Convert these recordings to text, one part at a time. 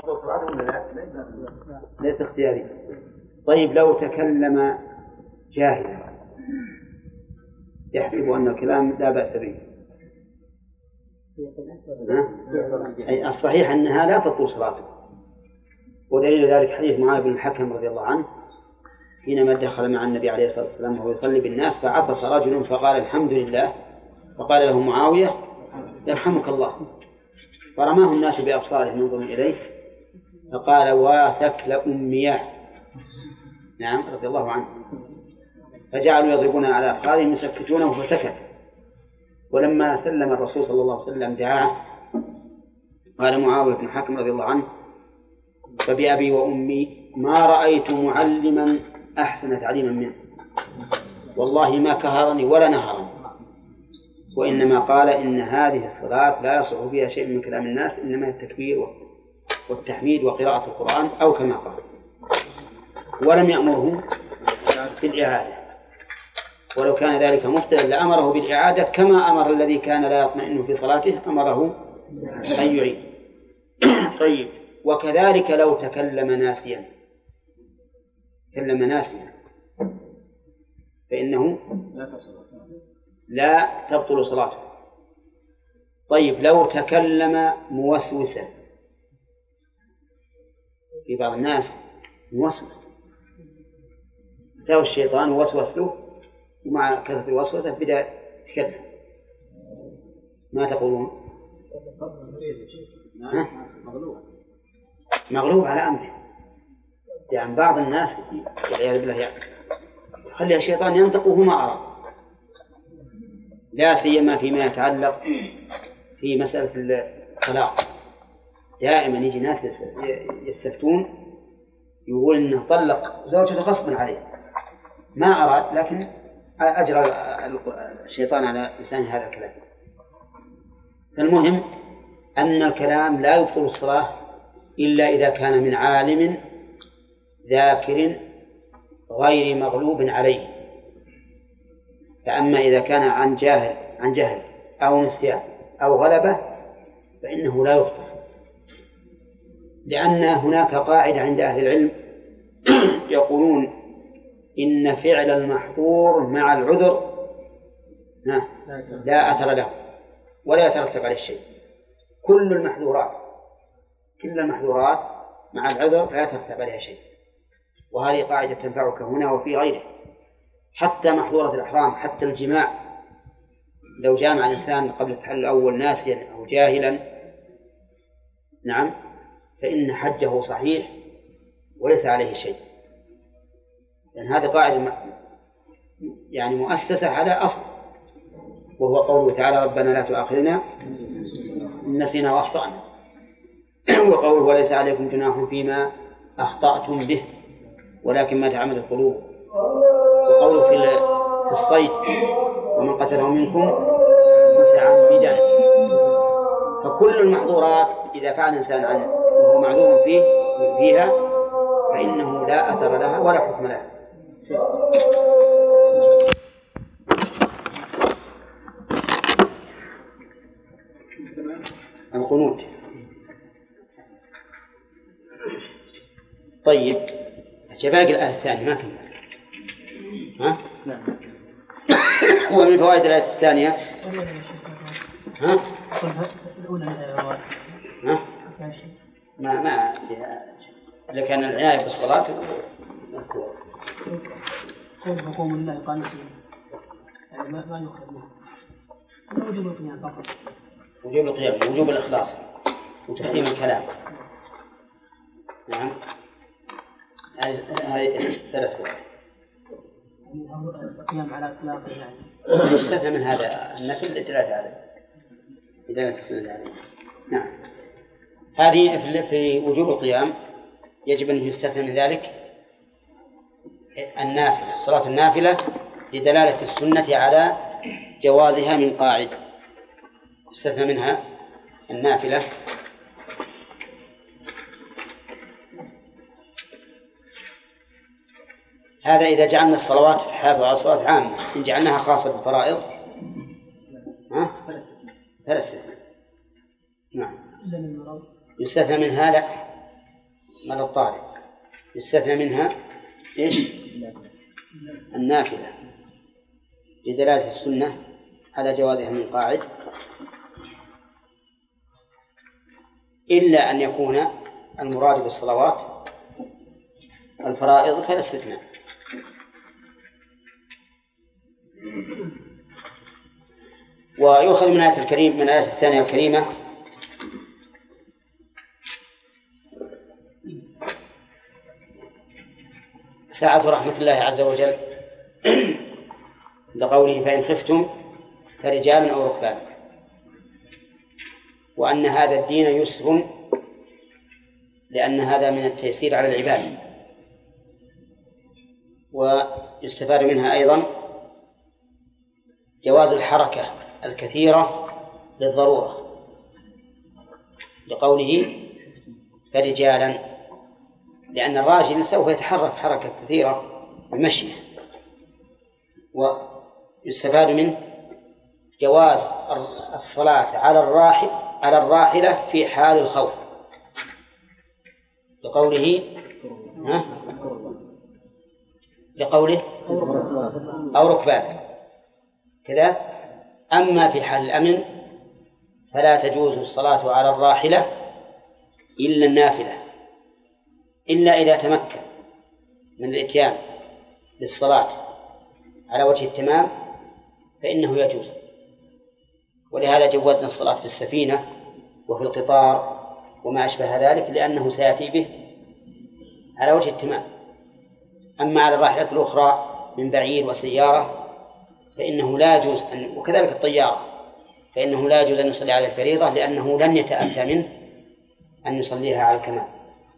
ليس اختياري. طيب لو تكلم جاهلا يحسب أن الكلام لا بأس به، أي الصحيح أنها لا تطول صلاته، ودليل ذلك حديث معاذ بن الحكم رضي الله عنه حينما دخل مع النبي عليه الصلاة والسلام وهو يصلي بالناس فعطس رجل فقال الحمد لله، فقال له معاوية يرحمك الله، فرماه الناس بأبصارهم ينظرون إليه فقال واثكل أمياه، نعم رضي الله عنه، فجعلوا يضربون على أفخاذهم يسكتونه فسكت. ولما سلم الرسول صلى الله عليه وسلم دعاه قال معاوية بن الحكم رضي الله عنه فبأبي وأمي ما رأيت معلما أحسن تعليما منه، والله ما كهرني ولا نهرني، وإنما قال إن هذه الصلاة لا يصح فيها شيء من كلام الناس، إنما التكبير والتحميد وقراءة القرآن أو كما قال، ولم يأمره بالإعادة، ولو كان ذلك مبتلا لأمره بالإعادة كما أمر الذي كان لا يطمئن في صلاته أمره أن يعيد. طيب وكذلك لو تكلم ناسيا فإنه لا تبطل صلاته. طيب لو تكلم موسوسا، في بعض الناس موسوس أتاه الشيطان ووسوس له ومع كثرة الوسوسة بدأ يتكلم، ما تقولون؟ مغلوب على أمره، يعني بعض الناس والعياذ بالله يخلي الشيطان ينطق وهو ما أراد، لا سيما فيما يتعلق في مسألة الطلاق. دائما يجي ناس يستفتون يقول إنه طلق زوجته غصبا عليه ما أراد، لكن أجرى الشيطان على لسان هذا الكلام. فالمهم أن الكلام لا يبطل الصلاة إلا إذا كان من عالم ذاكر غير مغلوب عليه، فأما إذا كان عن جهل أو نسيان أو غلبة فإنه لا يبطل، لأن هناك قاعدة عند أهل العلم يقولون إن فعل المحظور مع العذر لا أثر له ولا يترتب عليه شيء. كل المحظورات مع العذر لا يترتب عليها شيء، وهذه قاعدة تنفعك هنا وفي غيره. حتى محظورة الإحرام، حتى الجماع، لو جامع الإنسان قبل التحلل الأول ناسيا أو جاهلا نعم فإن حجه صحيح وليس عليه شيء، لأن هذه قاعدة يعني مؤسسة على أصل، وهو قوله تعالى ربنا لا تؤاخذنا إن نسينا وأخطأنا، وقوله وليس عليكم جناح فيما أخطأتم به ولكن ما تعمد القلوب، وقوله في الصيد ومن قتله منكم متعمدا. فكل المحظورات إذا فعل الإنسان عنه وهو معلوم فيها فإنه لا أثر لها ولا حكم لها. القنوت. طيب باقي الآية الثانية ما كنا ها؟ هو من فوائد الآية الثانية ها؟ ها؟ ما إذا كان العناية بالصلاة قوم الله قانتين يعني ما يخرج منه وجوب القيام فقط، وجوب القيام وجوب الإخلاص وتحريم الكلام. نعم هذه ثلاث فوائد. القيام على إطلاق يعني يستثنى من هذا النفل للدلالة عليه إذا تسند عليه. نعم هذه في وجوب القيام يجب أن يستثنى من ذلك النافلة، صلاة النافلة لدلالة السنة على جوازها من قاعدة، يستثنى منها النافلة. هذا إذا جعلنا الصلوات حافظ على الصلوات عامة، إن جعلناها خاصة بالفرائض فلا استثناء. نعم يستثنى منها لا مدى الطارئ يستثنى منها إيش؟ النافلة لدلالة السنة على جوازها من قاعد، إلا أن يكون المراد بالصلوات الفرائض فلا استثناء. ويؤخذ من آية الكريم من الآية الثانية الكريمة سعة رحمة الله عز وجل لقوله فإن خفتم فرجالا أو ركبانا، وأن هذا الدين يسر لأن هذا من التيسير على العباد. ويستفاد منها أيضا جواز الحركة الكثيرة للضرورة لقوله فرجالا، لأن الراجل سوف يتحرك حركة كثيرة بالمشي. ويستفاد منه جواز الصلاة على الراحلة في حال الخوف لقوله أو ركبان كذا. أما في حال الأمن فلا تجوز الصلاة على الراحلة إلا النافلة، إلا إذا تمكن من الإتيان بالصلاة على وجه التمام فإنه يجوز. ولهذا جوزنا الصلاة في السفينة وفي القطار وما أشبه ذلك لأنه سيأتي به على وجه التمام. أما على الراحلة الأخرى من بعير وسيارة فإنه لا يجوز وكذلك الطيارة فإنه لا يجوز أن يصلي على الفريضة لأنه لن يتأتى منه أن يصليها على الكمال.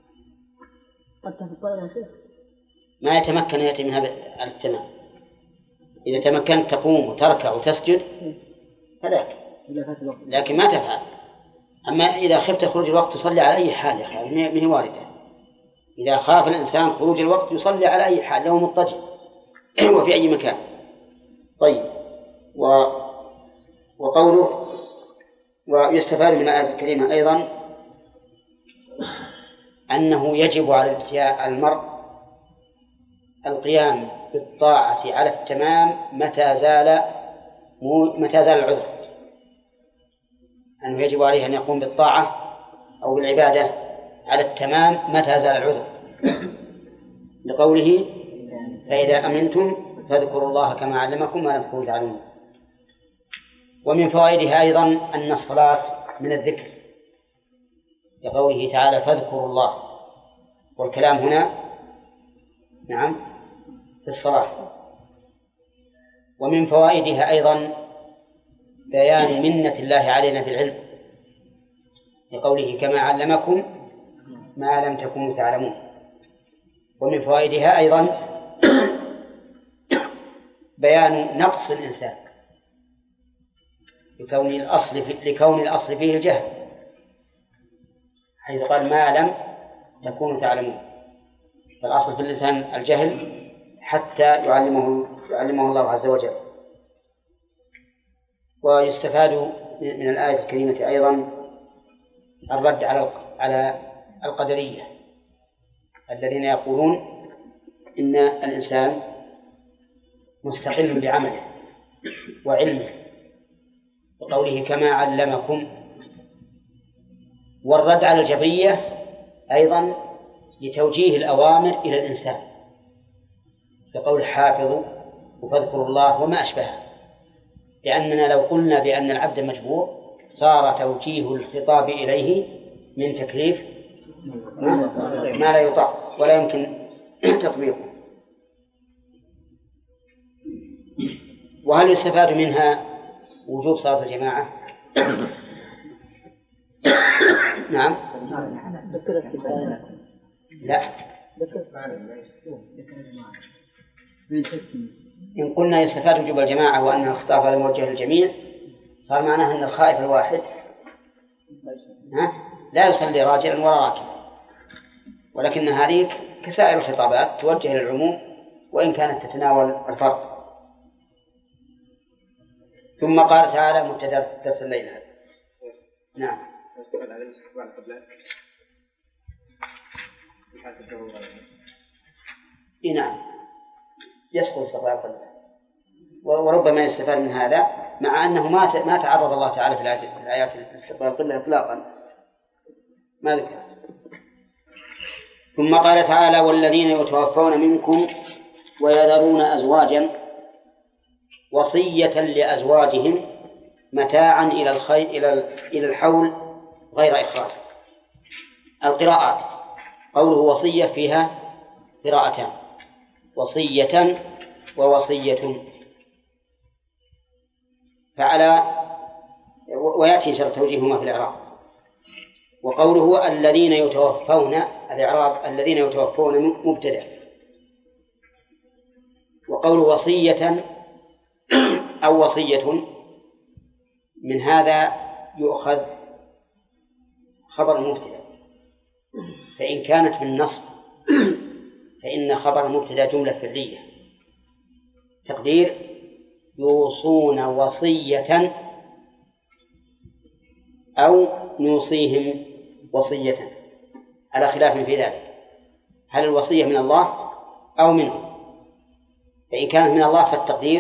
ما يتمكن يأتي منها على التمام. إذا تمكنت تقوم وتركع وتسجد فذاك، لكن ما تفعل. أما إذا خفت خروج الوقت تصلي على أي حال، يا أخي ما هي واردة. إذا خاف الإنسان خروج الوقت يصلي على أي حال له مضطجع وفي أي مكان. طيب، وقوله ويستفاد من الآية الكريمة أيضا أنه يجب على المرء القيام بالطاعة على التمام متى زال العذر، أنه يجب عليه أن يقوم بالطاعة أو بالعبادة على التمام متى زال العذر لقوله فإذا أمنتم فاذكروا الله كما علمكم ما لم تكونوا تعلمون. ومن فوائدها أيضا أن الصلاة من الذكر لقوله تعالى فاذكروا الله، والكلام هنا نعم في الصلاة. ومن فوائدها أيضا بيان منة الله علينا بالعلم لقوله كما علمكم ما لم تكونوا تعلمون. ومن فوائدها أيضا بيان نقص الإنسان لكون الأصل فيه الجهل، حيث قال ما لم تكونوا تعلمون، فالأصل في الإنسان الجهل حتى يعلمه الله عز وجل. ويستفاد من الآية الكريمة أيضا الرد على القدرية الذين يقولون إن الإنسان مستقل بعمله وعلمه وقوله كما علمكم. والرد على الجبرية أيضا لتوجيه الأوامر إلى الإنسان كقول حافظوا وفاذكروا الله وما أشبهه، لأننا لو قلنا بأن العبد مجبور صار توجيه الخطاب إليه من تكليف ما لا يطاق ولا يمكن تطبيقه. وهل يستفاد منها وجوب صلاة الجماعة؟ نعم. لا، إن قلنا يستفاد وجوب الجماعة وأن الخطاب هذا موجه للجميع صار معناه أن الخائف الواحد لا يصلي راجلا ولا راكبا، ولكن هذه كسائر الخطابات توجه للعموم وإن كانت تتناول الفرق. ثم قال تعالى مبتدأ درس الليل هذا. نعم. نعم يسقط استقبال القبلة، وربما يستفاد من هذا مع أنه ما تعرض الله تعالى في الآيات استقبال القبلة إطلاقا، ما ذكر. ثم قال تعالى: والذين يتوفون منكم ويذرون أزواجا وصية لأزواجهم متاعا إلى الحول غير إخراج. القراءات قوله وصية فيها قراءتان: وصية ووصية. ويأتي شرط توجيههما في الإعراب. وقوله الذين يتوفون، الإعراب الذين يتوفون مبتدأ، وقوله وصية أو وصية من هذا يؤخذ خبر المبتدأ، فإن كانت بالنصب فإن خبر المبتدأ جملة فعلية، تقدير يوصون وصية أو نوصيهم وصية، على خلاف في ذلك، هل الوصية من الله أو منه؟ فإن كانت من الله فالتقدير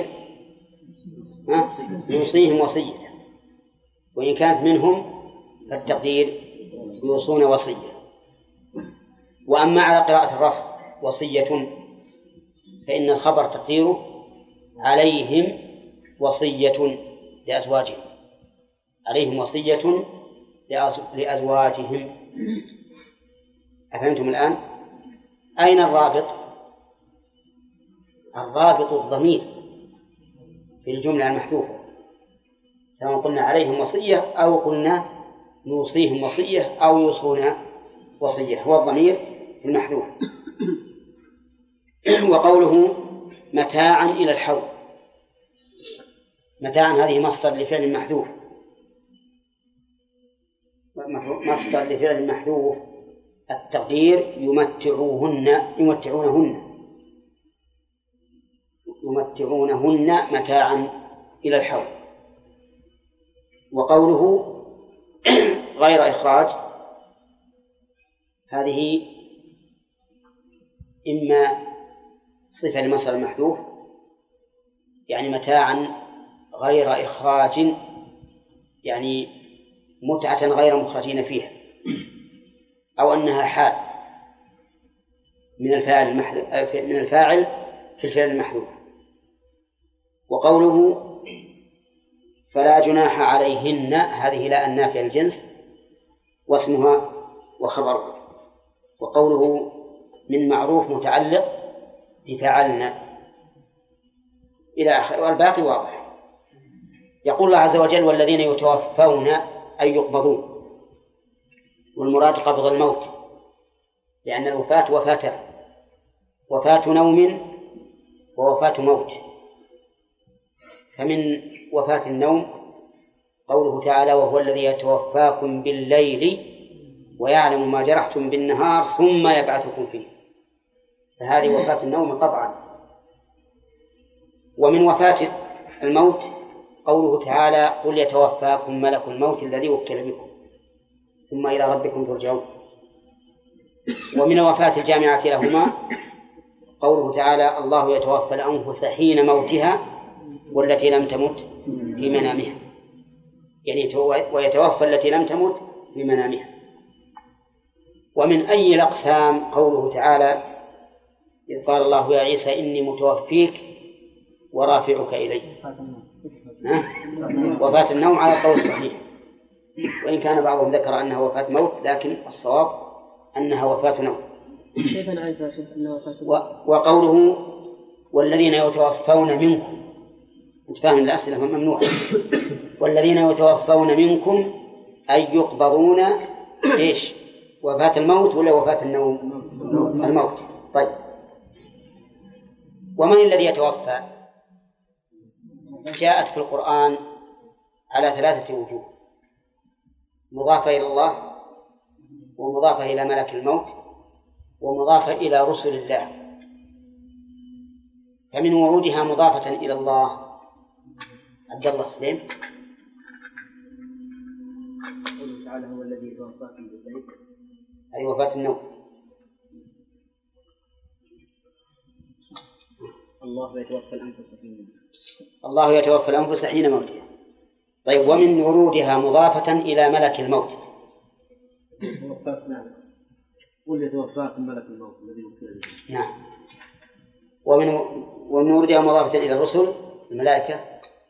نوصيهم وصية، وإن كانت منهم فالتقدير يوصون وصية. وأما على قراءة الرفع وصية فإن الخبر تقديره عليهم وصية لأزواجهم، عليهم وصية لأزواجهم. أفهمتم الآن؟ أين الرابط؟ الرابط الضمير في الجملة المحذوفة، سواء قلنا عليهم وصية أو قلنا نوصيهم وصية أو يوصون وصية، هو الضمير المحذوف. وقوله متاعا إلى الحول، متاعا هذه مصدر لفعل محذوف، مصدر لفعل محذوف، التقدير يمتعونهن متاعا إلى الحول. وقوله غير إخراج هذه إما صفة لمصدر المحذوف، يعني متاعا غير إخراج، يعني متعة غير مخرجين فيها، أو أنها حال من الفاعل في الفعل المحذوف. وقوله فلا جناح عليهن هذه لا النافية الجنس واسمها وخبرها. وقوله من معروف متعلق بفعلنا إلى آخر، والباقي واضح. يقول الله عز وجل والذين يتوفون أي يقبضون، والمراد قبض الموت، لأن الوفاة وفاتان: وفاة نوم ووفاة موت. فمن وفاة النوم قوله تعالى وهو الذي يتوفاكم بالليل ويعلم ما جرحتم بالنهار ثم يبعثكم فيه، فهذه وفاة النوم قطعا. ومن وفاة الموت قوله تعالى قل يتوفاكم ملك الموت الذي وكل بكم ثم إلى ربكم ترجعون. ومن الوفاة الجامعة لهما قوله تعالى الله يتوفى الأنفس حين موتها والتي لم تمت في منامها، يعني ويتوفى التي لم تمت في منامها. ومن أي الأقسام قوله تعالى إذ قال الله يا عيسى إني متوفيك ورافعك إلي. وفاة النوم على القول الصحيح، وإن كان بعضهم ذكر أنها وفاة موت، لكن الصواب أنها وفاة نوم. كيف نعرف أنها وفاة نوم؟ وقوله والذين يتوفون منكم، أنت فاهم الأسئلة ممنوعة. والذين يتوفون منكم أي يقبضون إيش؟ وفاة الموت ولا وفاة النوم؟ الموت. طيب، ومن الذي يتوفى؟ جاءت في القرآن على 3 وجوه: مضافة إلى الله، ومضافة إلى ملك الموت، ومضافة إلى رسل الله. فمن ورودها مضافة إلى الله عبد الله سليم قوله تعالى هو الذي يتوفاكم بالليل، أي وفاة النوم. الله يتوفى الأنفس حين الله يتوفى الأنفس حين موتها. طيب، ومن ورودها مضافة إلى ملك الموت. قل يتوفاكم ملك الموت الذي وكل. نعم. ومن ورودها مضافة إلى الرسل الملائكة.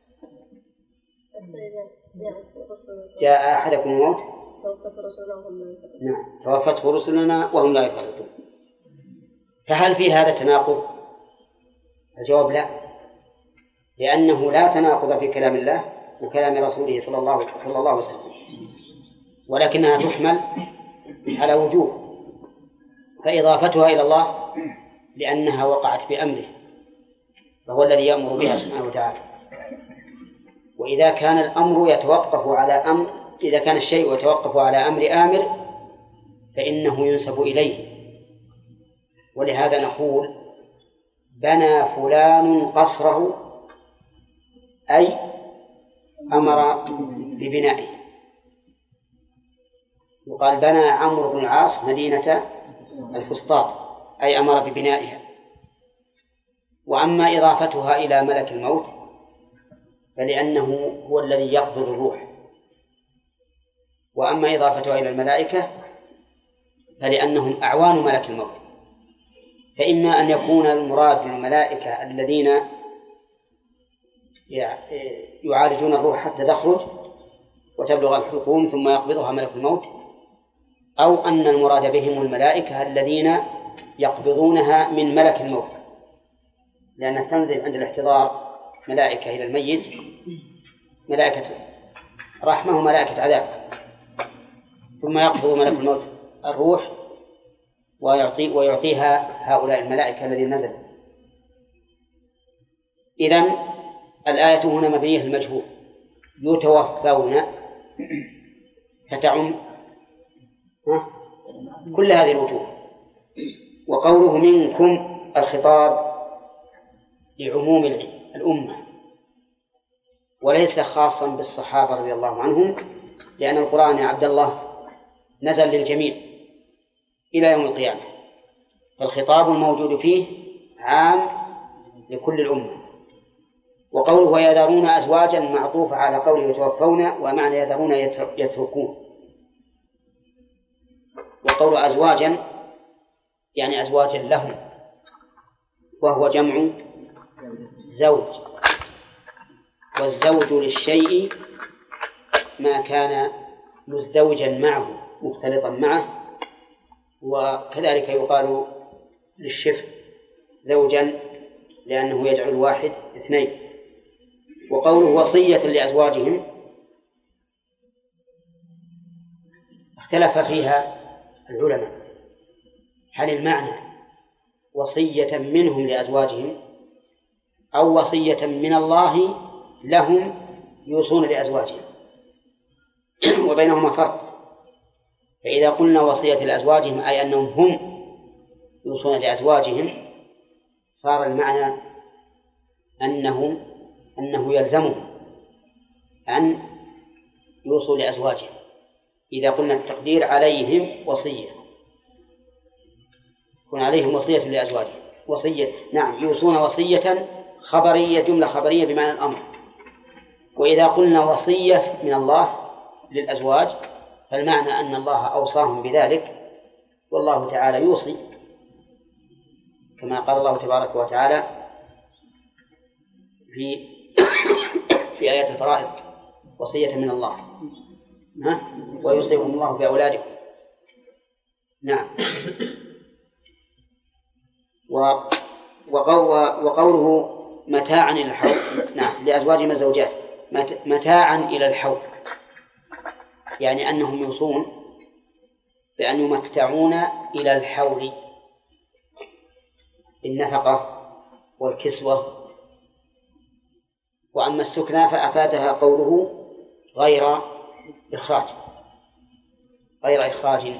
جاء أحدكم الموت. نعم، توفته رسلنا وهم لا يفرطون. فهل في هذا تناقض؟ الجواب لا، لأنه لا تناقض في كلام الله وكلام رسوله صلى الله عليه وسلم، ولكنها تحمل على وجوه. فإضافتها إلى الله لأنها وقعت بأمره، فهو الذي يأمر بها سبحانه وتعالى. وإذا كان الأمر يتوقف على أمر، إذا كان الشيء يتوقف على أمر آمر فإنه ينسب إليه. ولهذا نقول بنى فلان قصره، أي أمر ببنائه. يقال بنى عمرو بن العاص مدينة الفسطاط، أي أمر ببنائها. وأما إضافتها إلى ملك الموت فلأنه هو الذي يقبض الروح، وأما إضافتها إلى الملائكة فلأنهم أعوان ملك الموت. فإما أن يكون المراد بالملائكة الذين يعالجون الروح حتى تخرج وتبلغ الحلقوم ثم يقبضها ملك الموت، أو أن المراد بهم الملائكة الذين يقبضونها من ملك الموت، لأنها تنزل عند الاحتضار ملائكة إلى الميت، ملائكة رحمة وملائكة عذاب، ثم يقبض ملك الموت الروح ويعطيها هؤلاء الملائكة الذين نزلوا. إذن الآية هنا مبنية المجهول، يتوفون، فتعم كل هذه الوجوه. وقوله منكم الخطاب لعموم الأمة وليس خاصا بالصحابة رضي الله عنهم، لأن القرآن يا عبد الله نزل للجميع إلى يوم القيامة، فالخطاب الموجود فيه عام لكل الأمة. وقوله ويذرون أزواجا معطوف على قوله يتوفون، ومعنى يذرون يتركون. وقول أزواجا يعني أزواجا لهم، وهو جمع زوج، والزوج للشيء ما كان مزدوجا معه مختلطا معه، وكذلك يقال للشفع زوجا لأنه يجعل الواحد اثنين. وقوله وصية لأزواجهم اختلف فيها العلماء، هل المعنى وصية منهم لأزواجهم أو وصية من الله لهم يوصون لأزواجهم، وبينهما فرق. فإذا قلنا وصية لأزواجهم أي أنهم هم يوصون لأزواجهم، صار المعنى أنه يلزمهم أن يوصوا لأزواجهم. إذا قلنا التقدير عليهم وصية، يكون عليهم وصية لأزواجهم، وصية نعم يوصون وصية خبرية، جملة خبرية بمعنى الأمر. وإذا قلنا وصية من الله للأزواج فالمعنى أن الله أوصاهم بذلك، والله تعالى يوصي كما قال الله تبارك وتعالى في آيات الفرائض وصية من الله ويوصيكم الله بأولادكم. نعم. وقوله متاعا إلى الحول، نعم لأزواجهم الزوجات متاعا إلى الحول، يعني أنهم يوصون بأن يمتعون إلى الحول بالنفقة والكسوة. وأما السكنى فأفادها قوله غير إخراج.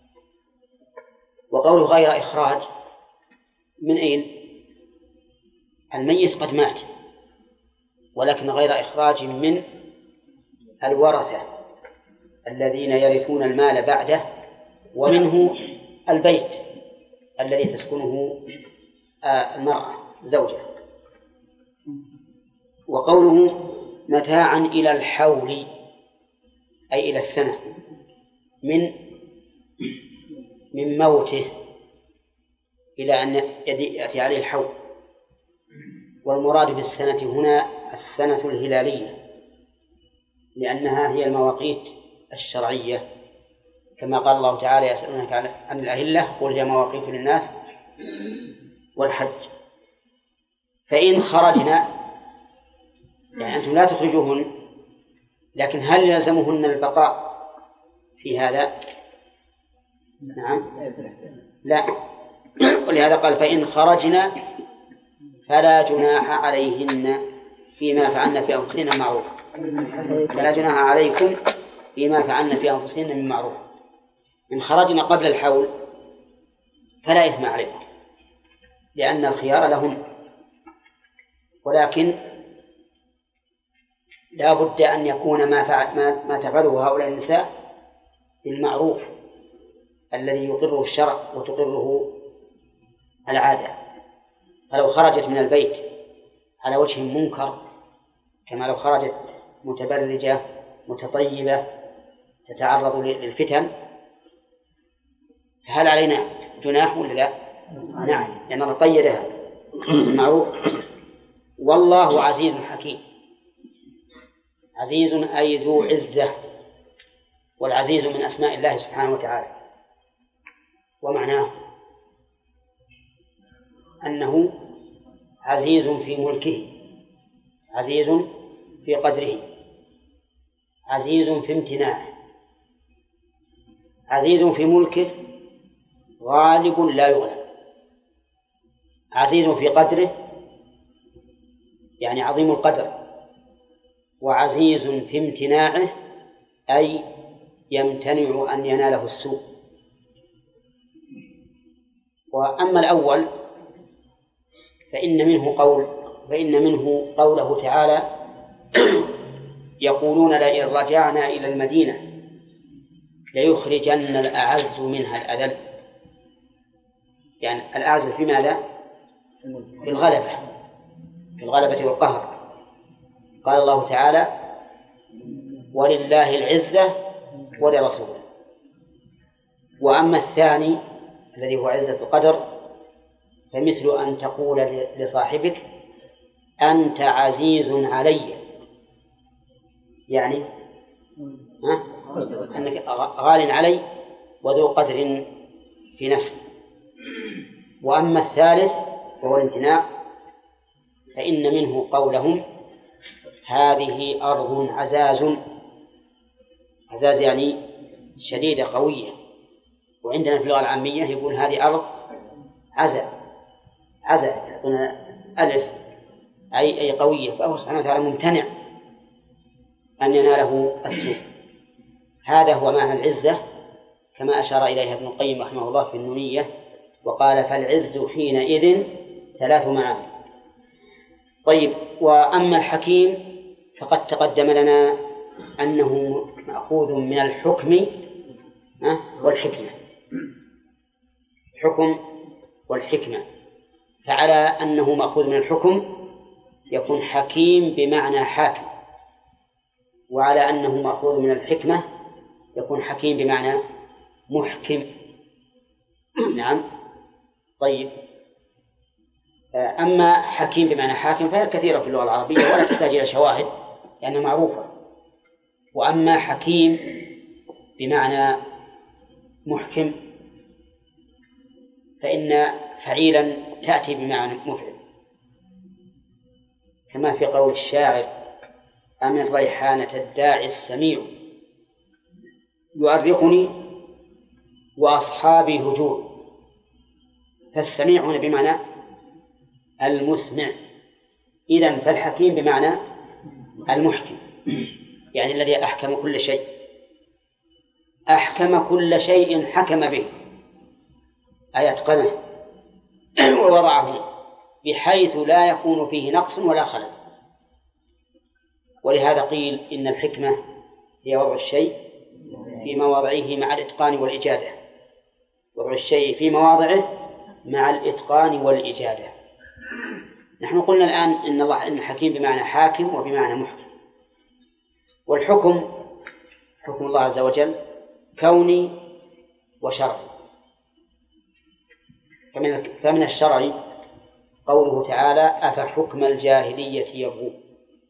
وقوله غير إخراج من أين؟ الميت قد مات، ولكن غير إخراج من الورثة الذين يرثون المال بعده، ومنه البيت الذي تسكنه المرأة زوجة. وقوله متاعا إلى الحول أي إلى السنة من موته إلى أن يأتي عليه الحول. والمراد بالسنة هنا السنة الهلالية، لأنها هي المواقيت الشرعية، كما قال الله تعالى يسألونك عن الأهلة قل هي مواقيت للناس والحج. فإن خرجنا يعني أنتم لا تخرجوهن، لكن هل يلزمهن البقاء في هذا؟ نعم لا. ولهذا قال فإن خرجنا فلا جناح عليهن فيما فعلن في أنفسهن معروف. فلا جناح عليكم فيما فعلن في أنفسهن من معروف. إن خرجنا قبل الحول فلا إثم عليكم لأن الخيار لهن، ولكن لا بد أن يكون ما تفعله هؤلاء النساء بالمعروف الذي يقره الشرع وتقره العادة. فلو خرجت من البيت على وجه منكر، كما لو خرجت متبرجة متطيبة تتعرض للفتن، هل علينا جناح ولا لا؟ نعم، لأننا قيدها بالمعروف. والله عزيز حكيم. عزيز أي ذو عزة، والعزيز من أسماء الله سبحانه وتعالى، ومعناه أنه عزيز في ملكه، عزيز في قدره، عزيز في امتناعه، عزيز في ملكه، غالب لا يغلب، عزيز في قدره يعني عظيم القدر، وعزيز في امتناعه أي يمتنع أن يناله السوء. وأما الأول فإن منه قوله تعالى يقولون لئن رجعنا إلى المدينة ليخرجن الأعز منها الأذل. يعني الأعز في ماذا؟ في الغلبة والقهر. قال الله تعالى ولله العزة ولرسوله. وأما الثاني الذي هو عزة القدر فمثل أن تقول لصاحبك أنت عزيز علي، يعني أنك غال علي وذو قدر في نفسي. وأما الثالث وهو الامتناع فإن منه قولهم هذه أرض عزاز. عزاز يعني شديدة قوية، وعندنا في اللغة العامية يقول هذه أرض عزا يعطونا ألف أي قوية. فهو سبحانه وتعالى ممتنع أن يناله السوء. هذا هو معنى العزة كما أشار إليها ابن القيم رحمه الله في النونية، وقال فالعز حينئذ 3 معاني. طيب، وأما الحكيم فقد تقدم لنا أنه مأخوذ من الحكم والحكمة، الحكم والحكمة. فعلى أنه مأخوذ من الحكم يكون حكيم بمعنى حاكم، وعلى أنه مأخوذ من الحكمة يكون حكيم بمعنى محكم. نعم. طيب، أما حكيم بمعنى حاكم فهي كثيرة في اللغة العربية ولا تحتاج إلى شواهد لأنها معروفة. وأما حكيم بمعنى محكم فإن فعيلا تأتي بمعنى مفعل، كما في قول الشاعر أمن ريحانة الداعي السميع يؤرقني وأصحابي هجور. فالسميع هنا بمعنى المسمع، إذن فالحكيم بمعنى المحكم، يعني الذي أحكم كل شيء، أحكم كل شيء حكم به أي أتقنه ووضعه بحيث لا يكون فيه نقص ولا خلل. ولهذا قيل إن الحكمة هي وضع الشيء في مواضعه مع الإتقان والإجادة، وضع الشيء في مواضعه مع الإتقان والإجادة. نحن قلنا الآن إن الله إن حكيم بمعنى حاكم وبمعنى محكم، والحكم حكم الله عز وجل كوني وشرعي. فمن الشرع قوله تعالى أفحكم الجاهلية يبغون،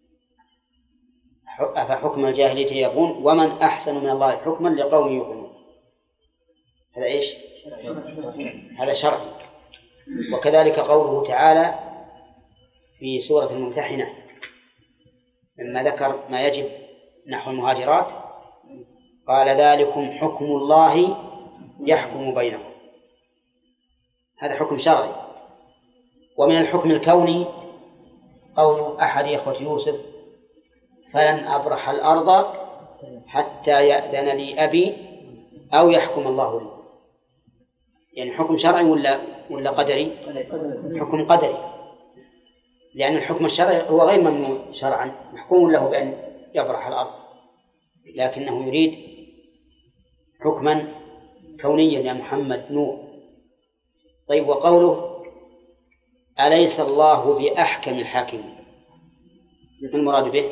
أفحكم الجاهلية يبغون ومن أحسن من الله حكما لقوم يوقنون. هذا إيش؟ هذا شرع. وكذلك قوله تعالى في سورة الممتحنة لما ذكر ما يجب نحو المهاجرات قال ذلكم حكم الله يحكم بينكم، هذا حكم شرعي. ومن الحكم الكوني قول أحد إخوة يوسف فلن أبرح الأرض حتى يأذن لي أبي أو يحكم الله لي، يعني حكم شرعي ولا قدري؟ حكم قدري، لأن الحكم الشرعي هو غير ممنوع شرعا، محكوم له بأن يبرح الأرض، لكنه يريد حكما كونيا يا محمد نور. طيب، وقوله أليس الله بأحكم الحاكمين، ما المراد به؟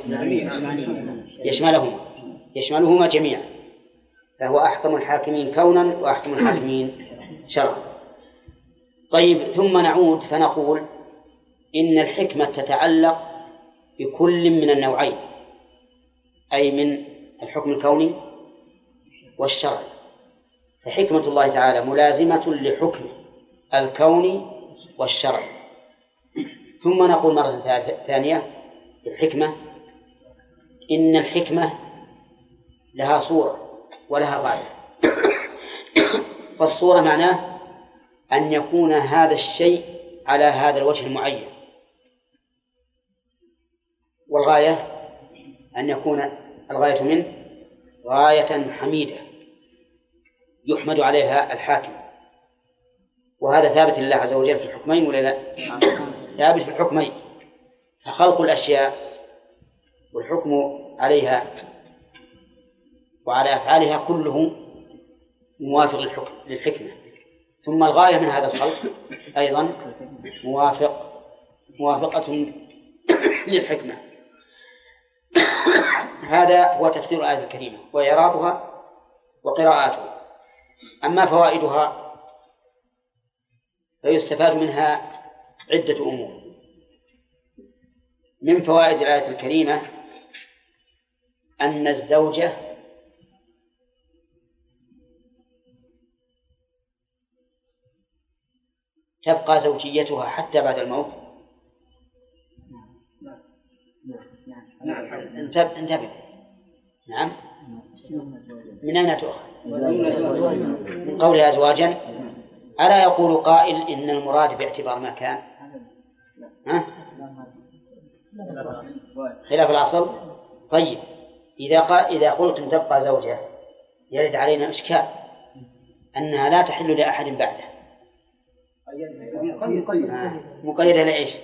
يشملهما جميعا، فهو أحكم الحاكمين كونا وأحكم الحاكمين شرعا. طيب، ثم نعود فنقول إن الحكمة تتعلق بكل من النوعين، أي من الحكم الكوني والشرعي، فحكمة الله تعالى ملازمة لحكمه الكوني والشرعي. ثم نقول مرة ثانية الحكمة إن الحكمة لها صورة ولها غاية. فالصورة معناه أن يكون هذا الشيء على هذا الوجه المعين، والغاية أن يكون الغاية منه غاية حميدة يحمد عليها الحاكم، وهذا ثابت لله عز وجل في الحكمين ولا لا؟ ثابت في الحكمين، فخلق الأشياء والحكم عليها وعلى أفعالها كله موافق للحكمة، ثم الغاية من هذا الخلق أيضا موافقة للحكمة. هذا هو تفسير الآية الكريمة وإعرابها وقراءاتها. أما فوائدها فيستفاد منها عدة أمور. من فوائد الآية الكريمة أن الزوجة تبقى زوجيتها حتى بعد الموت. انتبه. نعم. من أين تؤخذ؟ من قولها أزواجا. ألا يقول قائل إن المراد باعتبار ما كان؟ خلاف الأصل. طيب، إذا قلتم تبقى زوجة يرد علينا إشكال أنها لا تحل لأحد بعده. مقيدة لإيش؟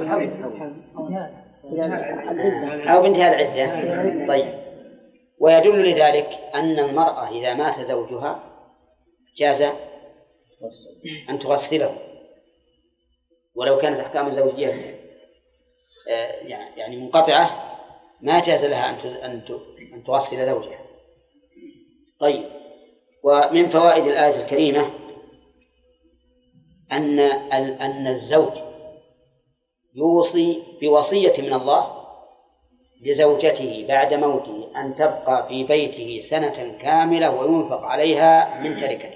أو بانتهاء العدة. طيب، ويدل لذلك أن المرأة إذا مات زوجها جاز أن تغسله، ولو كانت أحكام الزوجية يعني منقطعة ما جاز لها أن تغسل زوجها. طيب، ومن فوائد الآية الكريمة أن الزوج يوصي بوصية من الله لزوجته بعد موته أن تبقى في بيته سنة كاملة وينفق عليها من تركته.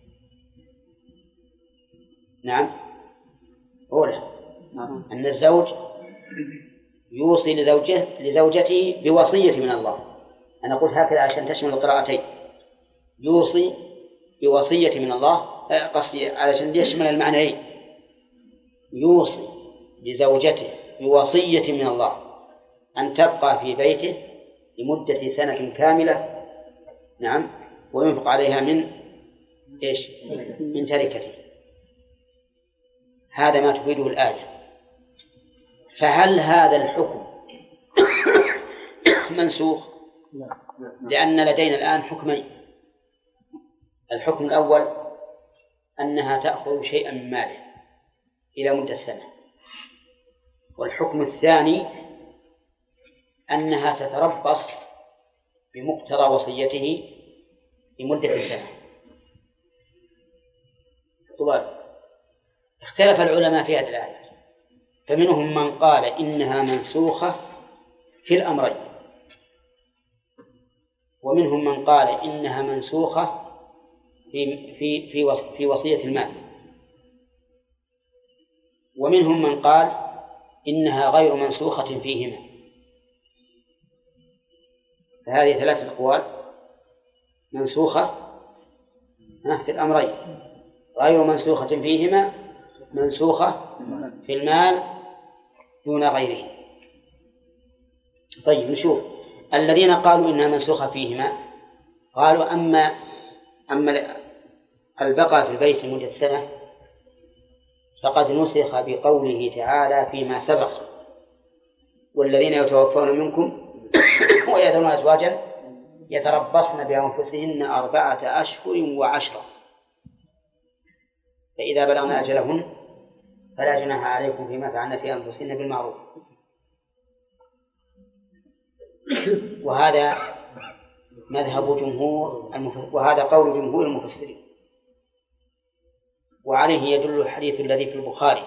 نعم، أولا أن الزوج يوصي لزوجته بوصية من الله. أنا قلت هكذا عشان تشمل القراءتين، يوصي بوصية من الله، قصدي علشان يشمل المعنيين، يوصي لزوجته بوصية من الله أن تبقى في بيته لمدة سنة كاملة، نعم، وينفق عليها من إيش؟ من تركته. هذا ما تفيده الآية. فهل هذا الحكم منسوخ؟ لأن لدينا الآن حكمين. الحكم الأول أنها تأخذ شيئا من ماله إلى مدة السنة، والحكم الثاني أنها تتربص بمقتضى وصيته لمدة سنة. طبعا اختلف العلماء في هذه الآية، فمنهم من قال إنها منسوخة في الأمرين، ومنهم من قال إنها منسوخة في وصية المال، ومنهم من قال إنها غير منسوخة فيهما. فهذه ثلاثة أقوال: منسوخة في الأمرين، غير منسوخة فيهما، منسوخة في المال دون غيره. طيب نشوف الذين قالوا إنها منسوخة فيهما. قالوا أما البقاء في البيت لمدة سنة فقد نسخ بقوله تعالى فيما سبق: والذين يتوفون منكم ويذرون أزواجا يتربصن بأنفسهن 4 أشهر و10، فإذا بلغن أجلهن فلا جناح عليكم فيما فعلن في أنفسهن بالمعروف. وهذا مذهب وهذا قول جمهور المفسرين، وعليه يدل الحديث الذي في البخاري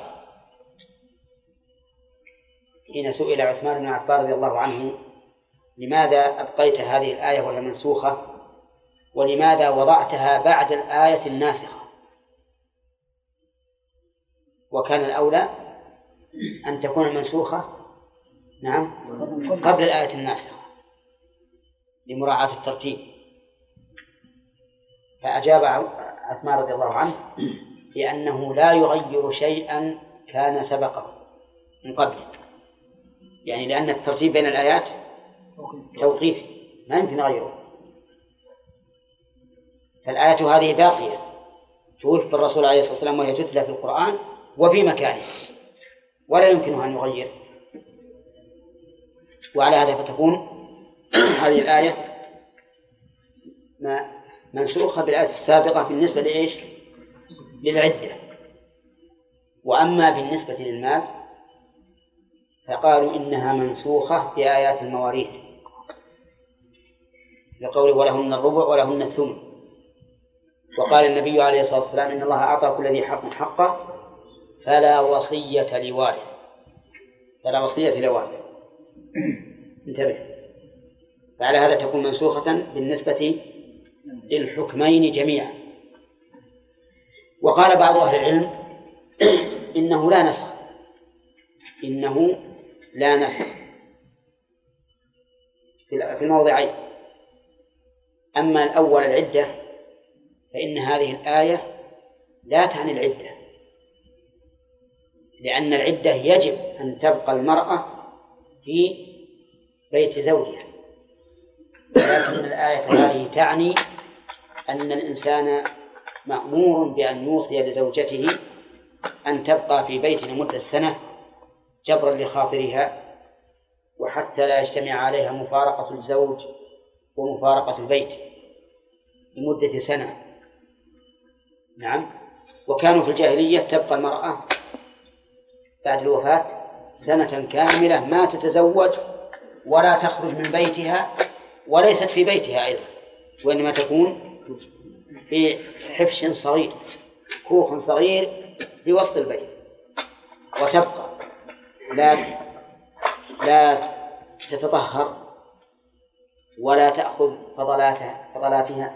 حين سئل عثمان بن عفان رضي الله عنه: لماذا أبقيت هذه الآية وهي منسوخة، ولماذا وضعتها بعد الآية الناسخة؟ وكان الأولى أن تكون المنسوخة قبل الآية الناسخة لمراعاة الترتيب. فأجاب عثمان رضي الله عنه بأنه لا يغير شيئا كان سبقه من قبل، يعني لأن الترتيب بين الآيات توقيفي ما يمكن غيره. فالآية هذه باقية، توفي الرسول عليه الصلاة والسلام وهي تتلى في القرآن وفي مكانه، ولا يمكنه أن يغير. وعلى هذا فتكون هذه الآية منسوخة بالآية السابقة بالنسبة لإيش؟ للعدة. وأما بالنسبة للمال فقالوا إنها منسوخة بآيات المواريث، لقوله: ولهن الربع ولهن الثمن. وقال النبي عليه الصلاة والسلام: إن الله أعطى كل ذي حق حقه فلا وصية لوارث. فلا وصية لوارث. انتبه. فعلى هذا تكون منسوخة بالنسبة للحكمين جميعا. وقال بعض أهل العلم إنه لا نسخ، إنه لا نسخ في الموضعين. أما الأول العدة فإن هذه الآية لا تعني العدة، لأن العدة يجب أن تبقى المرأة في بيت زوجها، ولكن الآية هذه تعني أن الإنسان مأمور بأن يوصي لزوجته أن تبقى في بيت لمدة سنة جبرا لخاطرها، وحتى لا يجتمع عليها مفارقة الزوج ومفارقة البيت لمدة سنة. نعم. وكانوا في الجاهلية تبقى المرأة بعد الوفاة سنة كاملة ما تتزوج ولا تخرج من بيتها، وليست في بيتها أيضا، وإنما تكون في حفش صغير، كوخ صغير في وسط البيت، وتبقى لا تتطهر ولا تأخذ فضلاتها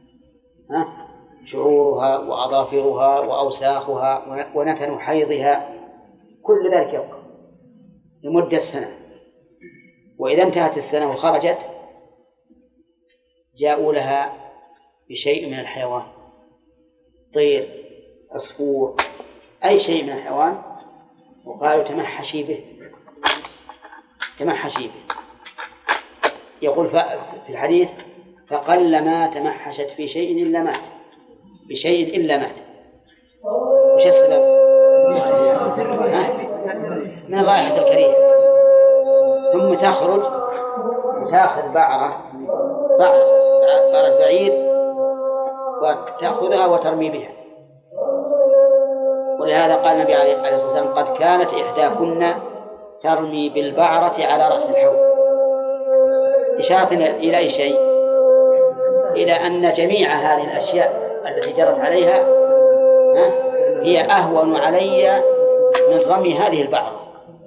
شعورها وأظافرها وأوساخها ونتن حيضها، كل ذلك يبقى لمدة سنة. وإذا انتهت السنة وخرجت جاءوا لها بشيء من الحيوان، طير، عصفور، أي شيء من الحيوان، وقالوا تمحشي به. يقول في الحديث: فقل ما تمحشت في شيء إلا مات، بشيء إلا مات. وش السبب؟ من رائحة الكريه. ثم تخرج وتأخذ بعرة بعير وتأخذها وترمي بها. ولهذا قال النبي عليه الصلاة والسلام: قد كانت إحداكن ترمي بالبعرة على رأس الحوض، إشارة إلى أي شيء؟ إلى أن جميع هذه الأشياء التي جرت عليها هي أهون علي من رمي هذه البعرة.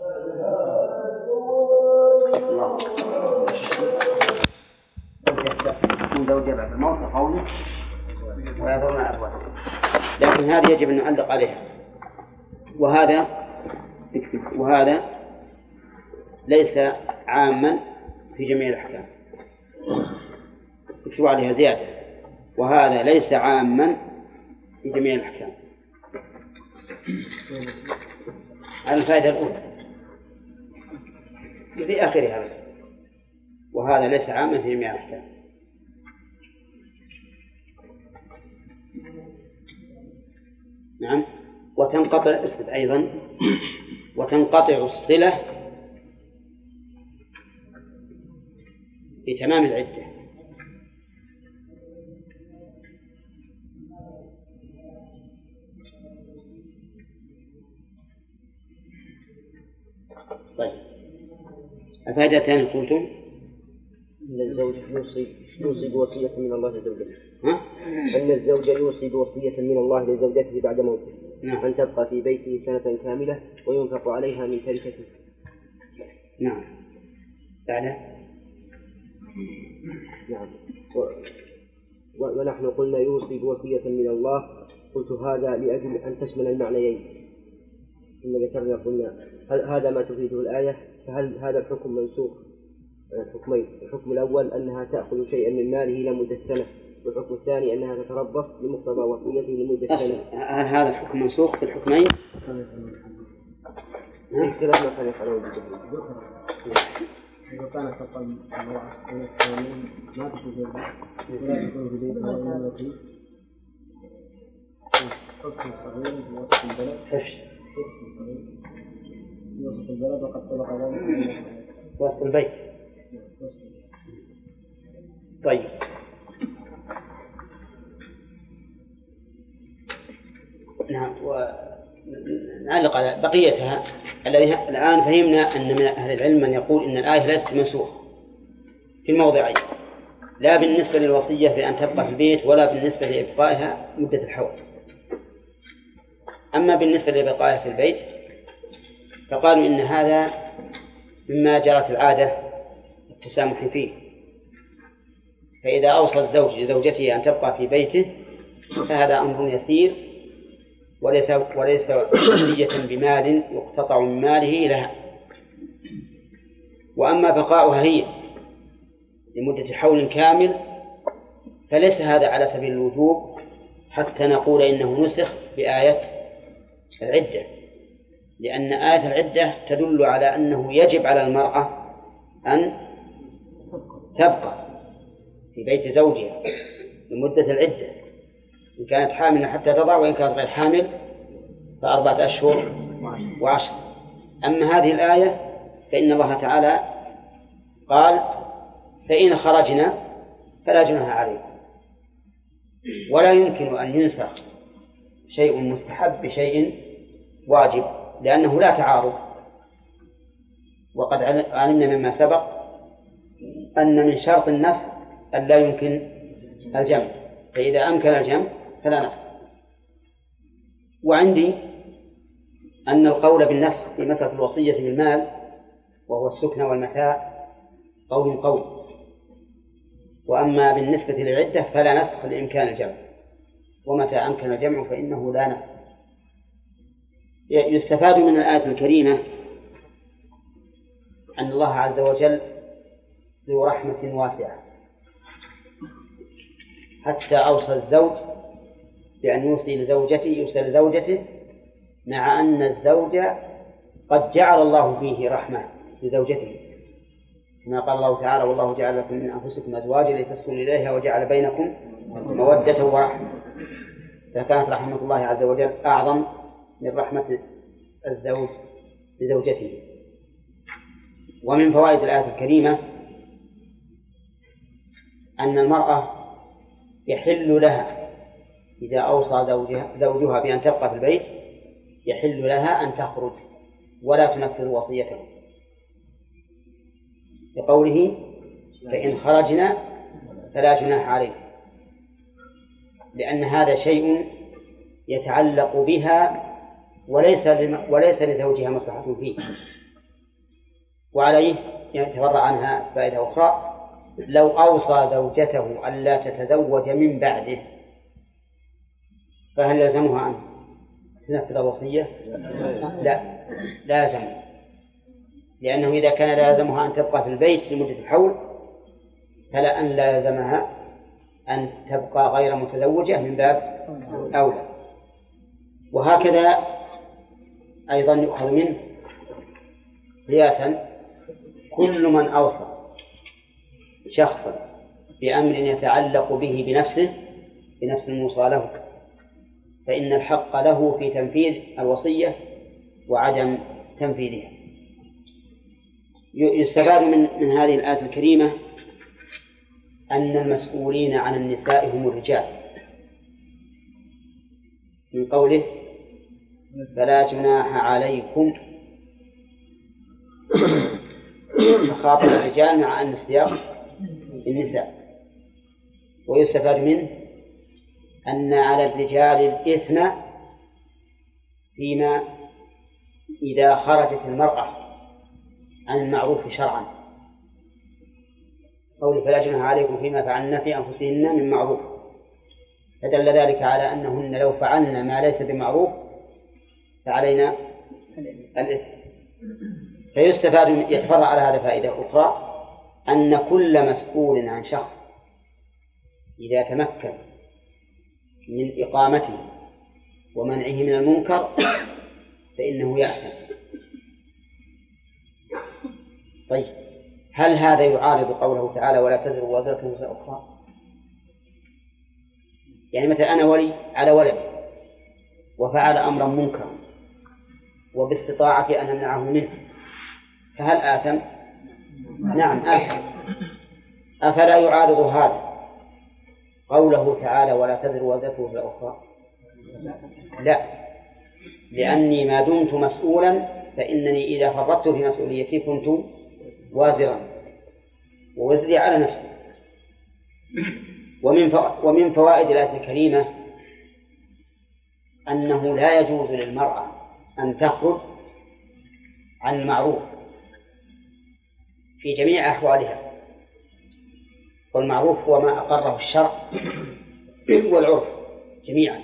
الله من زوجة بعد الموت قوله ويذرون أزواجا، لكن هذه يجب أن نعلق عليها. وهذا ليس عاما في جميع الأحكام، اكتبوا عليها زيادة، وهذا ليس عاما في جميع الأحكام. على الفائدة الأولى في آخرها بس، وهذا ليس عاما في جميع الأحكام. نعم. وتنقطع أيضا وتنقطع الصلة بتمام العدة. طيب، الفائدة الثانية قلتم أن الزوج يوصي بوصية من الله لزوجته. أن الزوج يوصي بوصية من الله لزوجته بعد موته، نعم. أن تبقى في بيته سنة كاملة وينفق عليها من تركته. نعم. بعد. نعم. ونحن قلنا يوصي بوصية من الله، قلت هذا لأجل أن تشمل المعنيين. ثم ذكرنا قلنا هذا ما تفيده الآية، فهل هذا الحكم منسوخ؟ الحكمين، الحكم الأول أنها تأخذ شيئا من ماله لمدة سنة، والحكم الثاني أنها تتربص لمقتضى وصيته لمدة سنة. هل هذا الحكم منسوخ في الحكمين؟ خلاف ما كان يفعله بالجبل. إذا كانت تقل المرأة السنة الثانيين ما تشوف ولا تكون في بيتها وإنما في حكم صغير في وسط البلد، حكم صغير في وسط البلد، وقد سبق ذلك وسط البيت. طيب، نعم. ونعلق على بقيتها. الآن فهمنا أن من أهل العلم من يقول إن الآية ليست منسوخة في الموضعين، لا بالنسبة للوصية بأن تبقى في البيت ولا بالنسبة لإبقائها مدة الحول. أما بالنسبة لإبقائها في البيت فقالوا إن هذا مما جرت العادة التسامح فيه، فإذا أوصى الزوج لزوجته أن تبقى في بيته فهذا أمر يسير وليس وصية بمال يقتطع من ماله لها. وأما بقاؤها هي لمدة حول كامل فليس هذا على سبيل الوجوب حتى نقول إنه نسخ بآية العدة، لأن آية العدة تدل على أنه يجب على المرأة أن تبقى في بيت زوجها لمدة العدة، إن كانت حاملا حتى تضع، وإن كانت غير حامل ف4 أشهر و10. أما هذه الآية فإن الله تعالى قال فإن خرجنا فلا جناح عليكم، ولا يمكن أن ينسخ شيء مستحب بشيء واجب لأنه لا تعارض. وقد علمنا مما سبق أن من شرط النسخ أن لا يمكن الجمع، فإذا أمكن الجمع فلا نسخ. وعندي أن القول بالنسخ في مسألة الوصية بالمال وهو السكن والمتاع قول، وأما بالنسبة للعدة فلا نسخ لإمكان الجمع، ومتى أمكن الجمع فإنه لا نسخ. يستفاد من الآية الكريمة أن الله عز وجل ذو رحمة واسعة، حتى أوصى الزوج بأن يوصي لزوجته مع أن الزوج قد جعل الله فيه رحمة لزوجته، كما قال الله تعالى والله جعل لكم من أنفسكم أزواجا لتسكنوا إليها وجعل بينكم مودة ورحمة، فكانت رحمة الله عز وجل أعظم من رحمة الزوج لزوجته. ومن فوائد الآية الكريمة أن المرأة يحل لها إذا أوصى زوجها بأن تبقى في البيت يحل لها أن تخرج ولا تنفذ وصيته، لقوله فإن خرجنا فلا جناح عليه، لأن هذا شيء يتعلق بها وليس لزوجها مصلحة فيه. وعليه يتفرع عنها فائدة أخرى: لو أوصى زوجته ألا تتزوج من بعده فهل يلزمها أن تنفذ الوصية؟ لا لازم، لأنه إذا كان لازمها أن تبقى في البيت لمدة الحول فلا أن لا يلزمها أن تبقى غير متزوجة من باب أولى. وهكذا أيضا يؤخذ منه قياسا: كل من أوصى شخصا بأمر يتعلق به بنفس الموصى له فإن الحق له في تنفيذ الوصية وعدم تنفيذها. يستفاد من هذه الآية الكريمة أن المسؤولين عن النساء هم الرجال، من قوله فلا جناح عليكم، فخاطب الرجال مع أن السياق النساء. ويستفاد منه أن على الرجال الإثم فيما إذا خرجت المرأة عن المعروف شرعا، قول فلا جناح عليكم فيما فعلن في أنفسهن من معروف، فدل ذلك على أنهن لو فعلن ما ليس بمعروف فعلينا الإثم. فيستفاد يتفرع على هذا فائدة أخرى: أن كل مسؤول عن شخص إذا تمكن من إقامته ومنعه من المنكر فإنه يأثم. طيب، هل هذا يعارض قوله تعالى ولا تزر وازرة وزر أخرى؟ يعني مثلا أنا ولي على ولد وفعل أمرا منكرا وباستطاعتي أن أمنعه منه، فهل آثم؟ نعم آثم. أفلا يعارض هذا قوله تعالى ولا تزر وازرة وزر أخرى؟ لا، لأني ما دمت مسؤولا فإنني إذا فرطت في مسؤوليتي كنت وازرا ووزري على نفسي. ومن فوائد الآية الكريمة أنه لا يجوز للمرأة أن تخرج عن المعروف في جميع أحوالها، والمعروف هو ما أقره الشرع والعرف جميعا.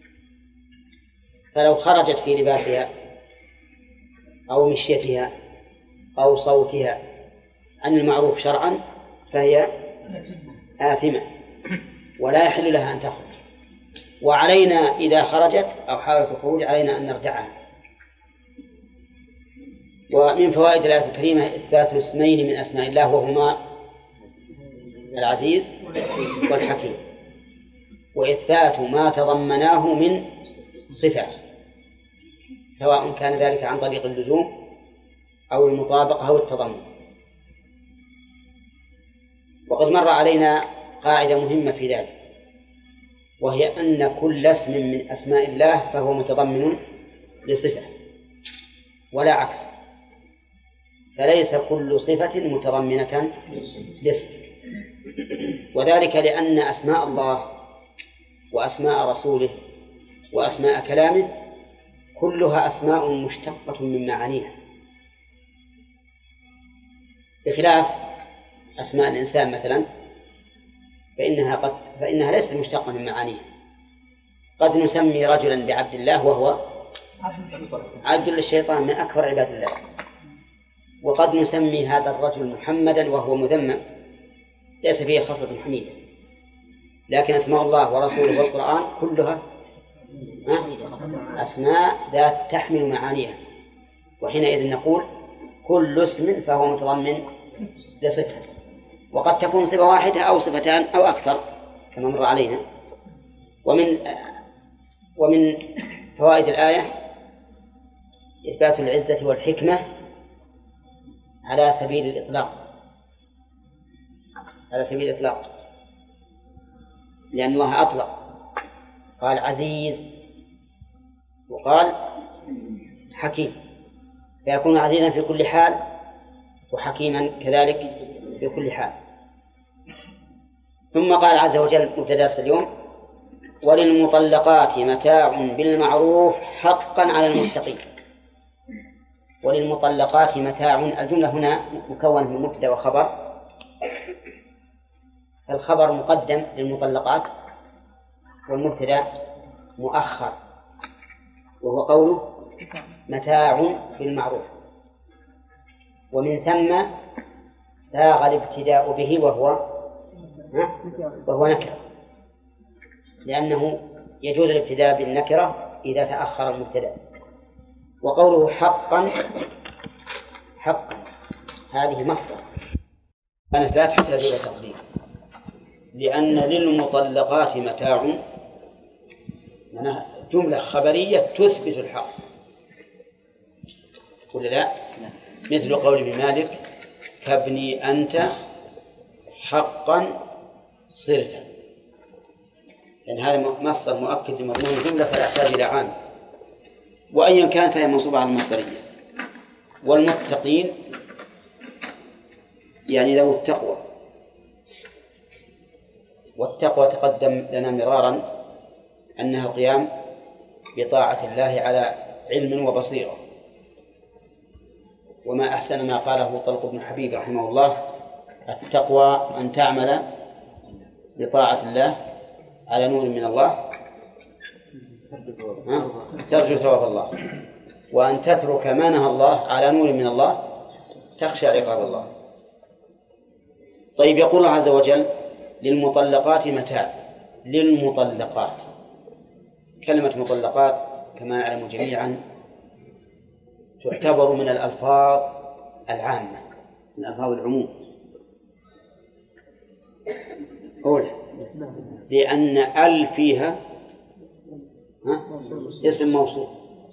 فلو خرجت في لباسها أو مشيتها أو صوتها عن المعروف شرعا فهي آثمة ولا يحل لها أن تخرج. وعلينا إذا خرجت أو حاولت الخروج علينا أن نردعها. ومن فوائد الآية الكريمة إثبات اسمين من أسماء الله وهما العزيز والحكيم، وإثبات ما تضمناه من صفة، سواء كان ذلك عن طريق اللزوم أو المطابقة أو التضمن. وقد مر علينا قاعدة مهمة في ذلك، وهي أن كل اسم من أسماء الله فهو متضمن لصفة ولا عكس، فليس كل صفة متضمنة لاسم. وذلك لأن أسماء الله وأسماء رسوله وأسماء كلامه كلها أسماء مشتقة من معانيها، بخلاف أسماء الإنسان مثلا فإنها ليست مشتقة من معانيها. قد نسمي رجلا بعبد الله وهو عبد للشيطان من أكبر عباد الله، وقد نسمي هذا الرجل محمدا وهو مذمم ليس فيه خصلة حميدة. لكن أسماء الله ورسوله والقرآن كلها أسماء ذات تحمل معانيها، وحينئذ نقول كل اسم فهو متضمن لصفة، وقد تكون صفة واحدة أو صفتان أو أكثر كما مر علينا. ومن فوائد الآية إثبات العزة والحكمة على سبيل الإطلاق، لأن الله أطلق، قال عزيز وقال حكيم، فيكون عزيزا في كل حال وحكيما كذلك بكل حال. ثم قال عز وجل مبتدأ اليوم: وللمطلقات متاع بالمعروف حقا على المتقين. وللمطلقات متاع، الجملة هنا مكونة من مبتدأ وخبر، الخبر مقدم للمطلقات والمبتدأ مؤخر، وهو قوله متاع بالمعروف، ومن ثم ساغ الابتداء به وهو نكرة، لأنه يجوز الابتداء بالنكرة إذا تأخر المبتدأ. وقوله حقا هذه مصدر كانت لا تحتاج إلى تقدير، لأن للمطلقات متاع جملة خبرية تثبت الحق، ولا لا؟ مثل قول ابن مالك: كابني أنت حقا صرفا، يعني هذا مصدر مؤكد لمضمون الجملة فلا يحتاج إلى عام، وأيا كانت فهي منصوبة على المصدرية. والمتقين يعني ذو التقوى، والتقوى تقدم لنا مرارا أنها القيام بطاعة الله على علم وبصيرة. وما أحسن ما قاله طلق بن حبيب رحمه الله: التقوى أن تعمل بطاعة الله على نور من الله ترجو ثواب الله، وأن تترك ما نهى الله على نور من الله تخشى عقاب الله. طيب، يقول الله عز وجل: للمطلقات متاع. للمطلقات، كلمة مطلقات كما نعلم جميعا تعتبر من الألفاظ العامة، من ألفاظ العموم. لأن ال فيها اسم موصول،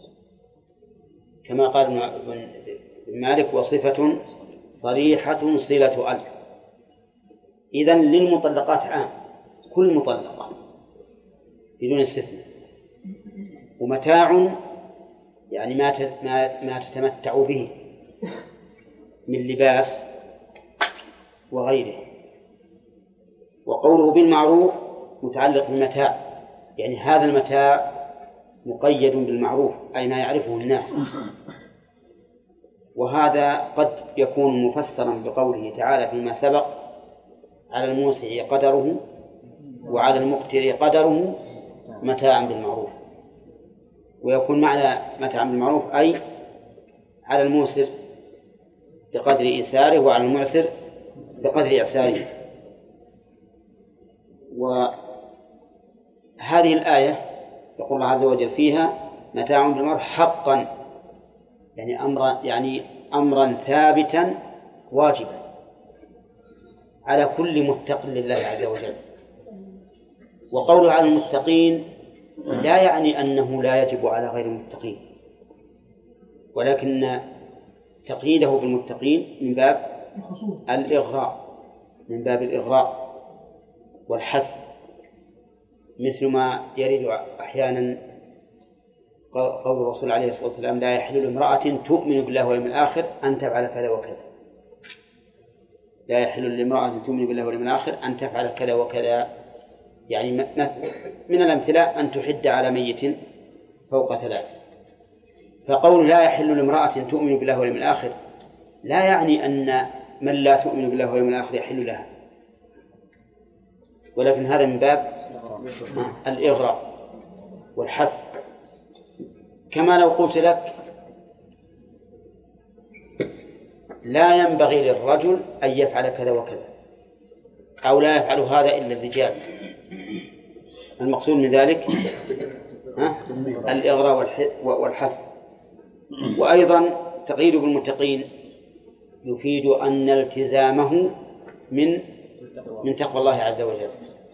كما قال ابن مالك: وصفة صريحة صلة ال. إذن للمطلقات عام، كل مطلقة بدون استثناء. ومتاع يعني ما تتمتع به من لباس وغيره. وقوله بالمعروف متعلق بالمتاع، يعني هذا المتاع مقيد بالمعروف، أي ما يعرفه الناس. وهذا قد يكون مفسرا بقوله تعالى فيما سبق: على الموسع قدره وعلى المقتر قدره متاعا بالمعروف. ويكون معنى متاعا بالمعروف أي على الموسر بقدر إيساره وعلى المعسر بقدر إعساره. وهذه الآية يقول الله عز وجل فيها متاع بالمعروف حقا، يعني أمرا ثابتا واجبا على كل متق لله عز وجل. وقوله على المتقين لا يعني أنه لا يجب على غير المتقين، ولكن تقييده بالمتقين من باب الإغراء، من باب الإغراء والحث، مثل ما يرد أحيانا قول الرسول عليه الصلاة والسلام: لا يحل لامرأة تؤمن بالله واليوم الآخر أن تفعل كذا وكذا. لا يحل لامرأة تؤمن بالله واليوم الآخر أن تفعل كذا وكذا، يعني من الأمثلة أن تحد على ميت فوق 3. فقول لا يحل لامرأة تؤمن بالله واليوم الآخر لا يعني أن من لا تؤمن بالله واليوم الآخر يحل لها، ولكن هذا من باب الإغراء والحث. كما لو قلت لك: لا ينبغي للرجل أن يفعل كذا وكذا، أو لا يفعل هذا إلا الرجال، المقصود من ذلك الإغراء والحث. وأيضا تقييد بالمتقين يفيد أن التزامه من تقوى الله عز وجل،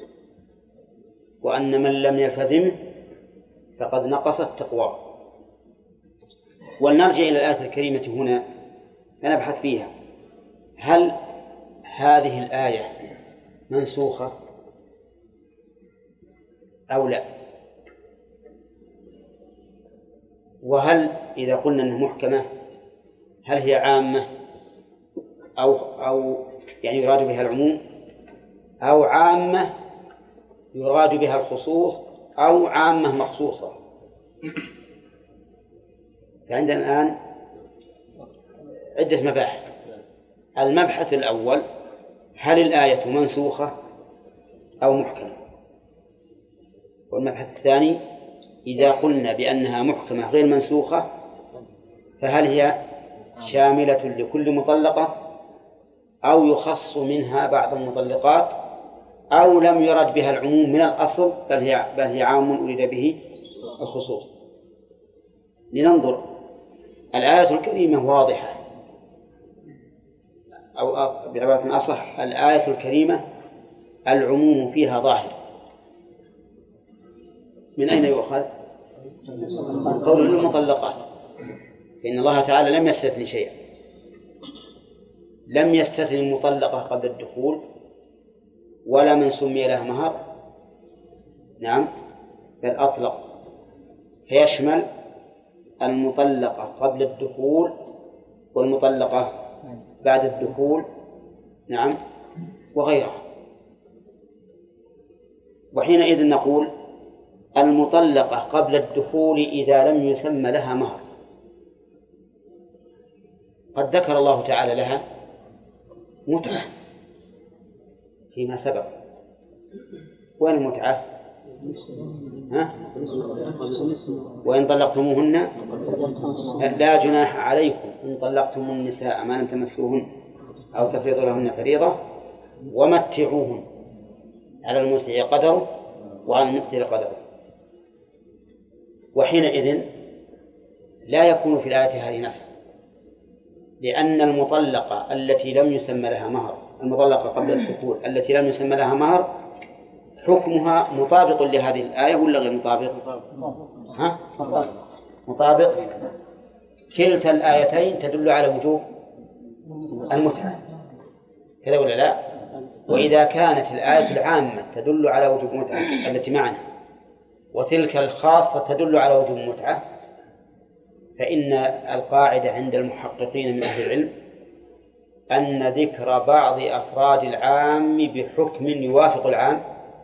وأن من لم يلتزمه فقد نقصت تقواه. ولنرجع إلى الآية الكريمة هنا فنبحث فيها: هل هذه الآية منسوخة أو لا؟ وهل إذا قلنا أنها محكمة هل هي عامة أو يعني يراد بها العموم، أو عامة يراد بها الخصوص، أو عامة مخصوصة. فعندنا الآن عدة مباحث. المبحث الأول: هل الآية منسوخة أو محكمة؟ والمبحث الثاني: إذا قلنا بأنها محكمة غير منسوخة فهل هي شاملة لكل مطلقة أو يخص منها بعض المطلقات أو لم يرد بها العموم من الأصل بل هي عام أريد به الخصوص. لننظر. الآية الكريمة واضحة، أو بعبارة أصح الآية الكريمة العموم فيها ظاهر. من أين يؤخذ؟ من قول المطلقات، فإن الله تعالى لم يستثني شيئا، لم يستثني المطلقة قبل الدخول ولا من سمي لها مهر، نعم، بل أطلق، فيشمل المطلقة قبل الدخول والمطلقة بعد الدخول، نعم، وغيرها. وحينئذ نقول المطلقة قبل الدخول إذا لم يسمى لها مهر، قد ذكر الله تعالى لها متعة فيما سبق. وين المتعة؟ وإن طلقتموهن لا جناح عليكم إن طلقتم النساء ما لم تمسوهن أو تفرضوا لهن فريضة ومتعوهن على المسع قدره وعلى المقتر قدره. وحينئذ لا يكون في الآية هذه نسخ، لأن المطلقة التي لم يسمى لها مهر، المطلقة قبل الدخول التي لم يسمى لها مهر، حكمها مطابق لهذه الآية ولا غير مطابق؟ مطابق. كلتا الآيتين تدل على وجوب المتعة، كذا ولا لا؟ وإذا كانت الآية العامة تدل على وجوب المتعة التي معنا، وتلك الخاصة تدل على وجوب المتعة، فإن القاعدة عند المحققين من أهل العلم أن ذكر بعض أفراد العام بحكم يوافق العام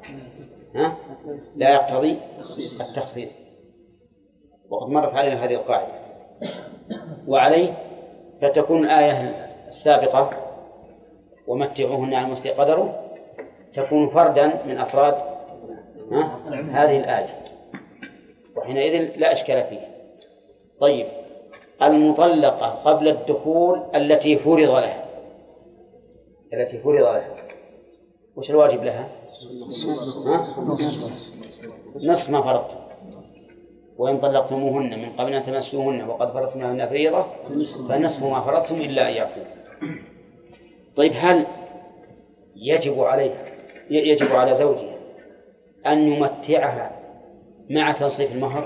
لا يقتضي التخصيص، وقد مرت علينا هذه القاعدة. وعليه فتكون الآية السابقة ومتعوهن على المسع قدره تكون فردا من أفراد هذه الآية، وحينئذ لا إشكال فيه. طيب، المطلقة قبل الدخول التي فرض لها وش الواجب لها؟ نصف ما فرضتم، وإن طلقتموهن من قبل أن تمسوهن وقد فرضتم لهن فريضة فنصف ما فرضتم إلا أن يعفوا. طيب، هل يجب على زوجها أن يمتعها مع تنصيف المهر،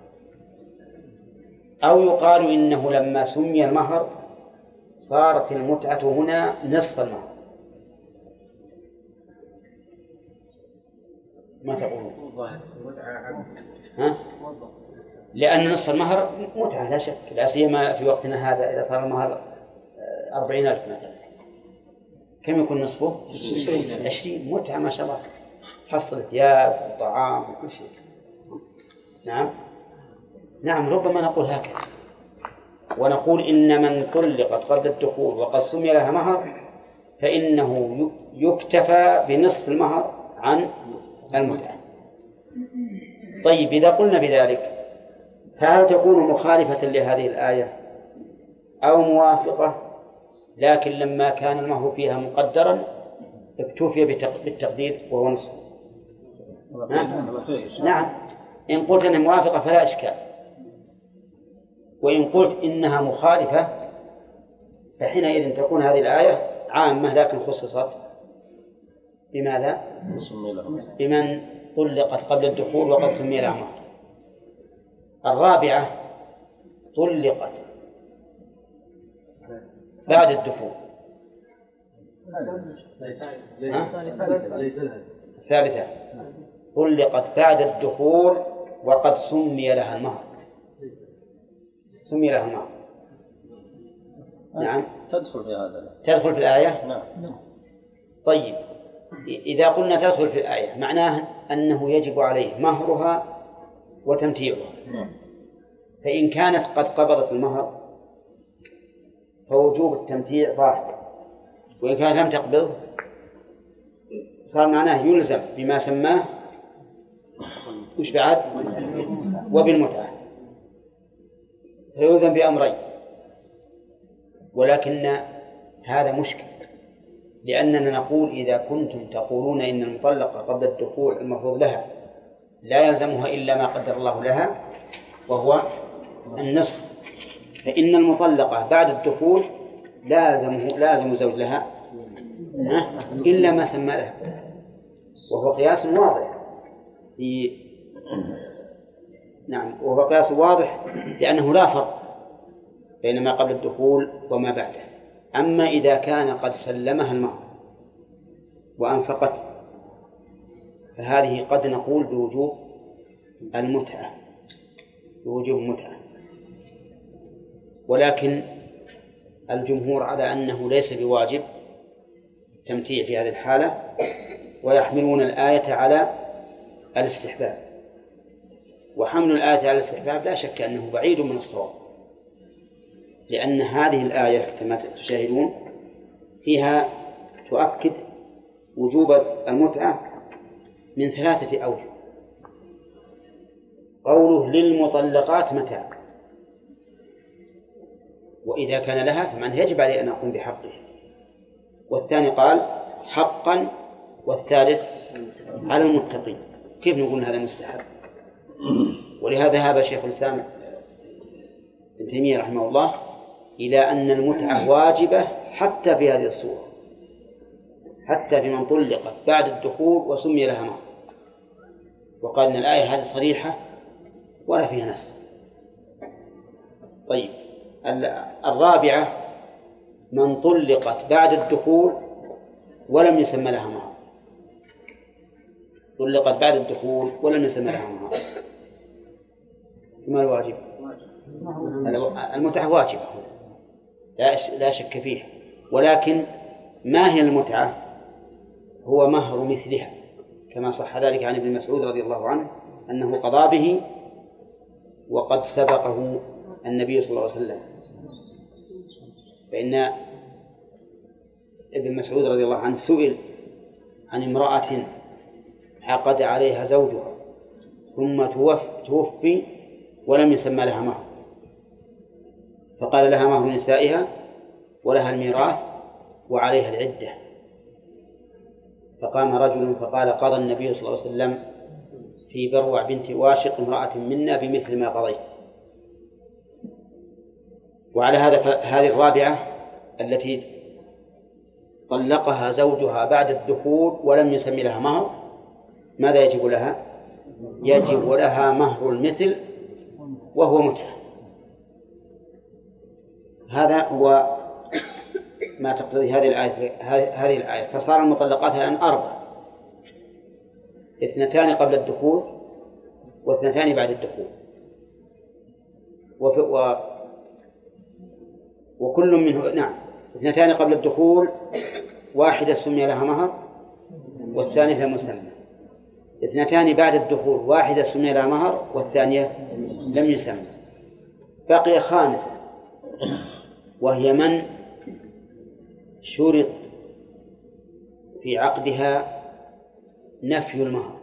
أو يقال إنه لما سمي المهر صارت المتعة هنا نصف المهر؟ ما تقولون؟ لأن نصف المهر متعة لا شك، لا سيما في وقتنا هذا إذا صار المهر 40,000 مثلا، كم يكون نصفه؟ 20. متعة ما شاء الله، حصل الثياب والطعام وكل شيء. نعم، ربما نقول هكذا، ونقول إن من طلقت قبل الدخول وقد سمي لها مهر فإنه يكتفى بنصف المهر عن المتعة. طيب، إذا قلنا بذلك فهل تكون مخالفة لهذه الآية أو موافقة، لكن لما كان المهر فيها مقدرا اكتفي بالتقدير وهو نصف؟ نعم، إن قلت أنها موافقة فلا إشكال، وإن قلت إنها مخالفة فحينئذ تكون هذه الآية عامة لكن خصصت بماذا؟ بمن طلقت قبل الدخول وقد سمي لها مهر. الرابعة: طلقت بعد الدخول. الثالثة: طلقت بعد الدخول وقد سمي لها المهر. نعم، تدخل في الآية. طيب، إذا قلنا تدخل في الآية معناه أنه يجب عليه مهرها وتمتيعها، فإن كانت قد قبضت المهر فوجوب التمتيع ظاهر، وإن كانت لم تقبض صار معناه يلزم بما سماه وش بعد وبالمتعة، فيلزم بأمرين. ولكن هذا مشكل، لأننا نقول إذا كنتم تقولون إن المطلقة قبل الدخول المفروض لها لا يلزمها إلا ما قدر الله لها وهو النصف، فإن المطلقة بعد الدخول لازم زوج لها إلا ما سمى لها، وهو قياس واضح وهو قياس واضح لأنه لا فرق بين ما قبل الدخول وما بعده. أما إذا كان قد سلمها المهر وأنفقت فهذه قد نقول بوجوب المتعة، ولكن الجمهور على أنه ليس بواجب التمتيع في هذه الحالة، ويحملون الآية على الاستحباب، وحمل الآية على الاستحباب لا شك أنه بعيد من الصواب، لأن هذه الآية كما تشاهدون فيها تؤكد وجوب المتعة من 3 أوجه. قوله للمطلقات متاع، وإذا كان لها فمن يجب عليه أن أقوم بحقه، والثاني قال حقا، والثالث على المتقين. كيف نقول هذا مستحب؟ ولهذا ذهب شيخ الإسلام ابن تيمية رحمه الله إلى أن المتعة واجبة حتى في هذه الصورة، حتى في من طلقت بعد الدخول وسمي لها مهر، وقال أن الآية هذه صريحة ولا فيها نسخ. طيب، الرابعة من طلقت بعد الدخول ولم يسمى لها مهر، طلقت بعد الدخول ولم يسمى لها مهر، ما الواجب؟ المتعة واجبة لا شك فيه، ولكن ما هي المتعة؟ هو مهر مثلها، كما صح ذلك عن ابن مسعود رضي الله عنه أنه قضى به وقد سبقه النبي صلى الله عليه وسلم. فإن ابن مسعود رضي الله عنه سئل عن امرأة عقد عليها زوجها ثم توفي ولم يسمى لها مهر، فقال لها مهر نسائها ولها الميراث وعليها العدة. فقام رجل فقال قضى النبي صلى الله عليه وسلم في بروع بنت واشق امرأة منا بمثل ما قضيت. وعلى هذه الرابعة التي طلقها زوجها بعد الدخول ولم يسمي لها مهر، ماذا يجب لها؟ يجب لها مهر المثل وهو متعة. هذا هو ما تقتضي هذه الآية. فصار المطلقات الآن 4: 2 قبل الدخول و2 بعد الدخول، وكل منه 2 قبل الدخول، 1 سمي لها مهر والثانية لم يسمى. 2 بعد الدخول، 1 سمي لها مهر والثانية لم يسمى. بقي 5 وهي من شرط في عقدها نفي المهر،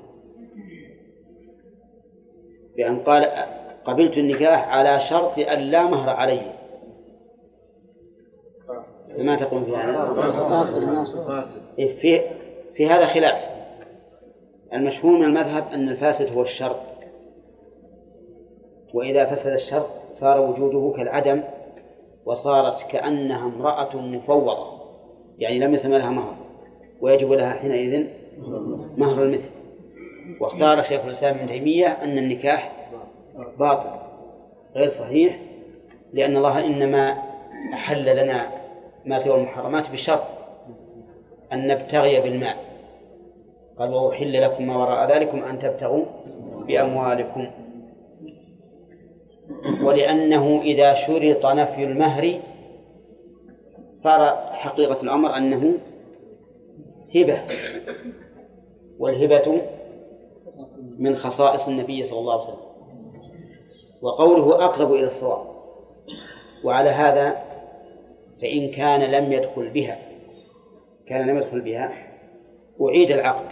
بأن قال قبلت النكاح على شرط أن لا مهر عليه. فما تقول في هذا؟ في هذا خلاف. المشهور من المذهب أن الفاسد هو الشرط، وإذا فسد الشرط صار وجوده كالعدم، وصارت كأنها امرأة مفوضة، يعني لم يسمى لها مهر، ويجب لها حينئذ مهر المثل. واختار شيخ الإسلام ابن تيمية أن النكاح باطل غير صحيح، لأن الله إنما أحل لنا ما سوى المحرمات بشرط أن نبتغي بالمال، قال وأحل لكم ما وراء ذلكم أن تبتغوا بأموالكم. ولأنه إذا شرط نفي المهر صار حقيقة الأمر أنه هبة، والهبة من خصائص النبي صلى الله عليه وسلم، وقوله أقرب إلى الصواب. وعلى هذا فإن كان لم يدخل بها أعيد العقد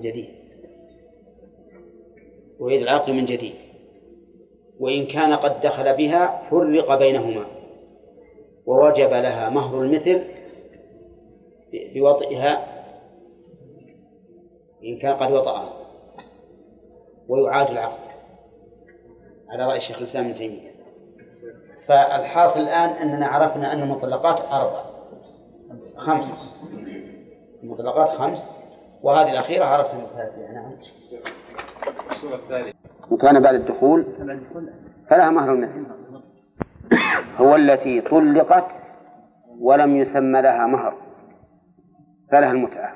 من جديد، وإن كان قد دخل بها فرق بينهما ووجب لها مهر المثل بوطئها إن كان قد وطأها، ويعاد العقد على رأي الشيخ الإسلام ابن تيمية. فالحاصل الآن أننا عرفنا أن المطلقات 5 المطلقات 5، وهذه الأخيرة عرفنا الفاتحة. نعم. وكان بعد الدخول فلها مهر المثل، هو التي طلقت ولم يسمى لها مهر فلها المتعة.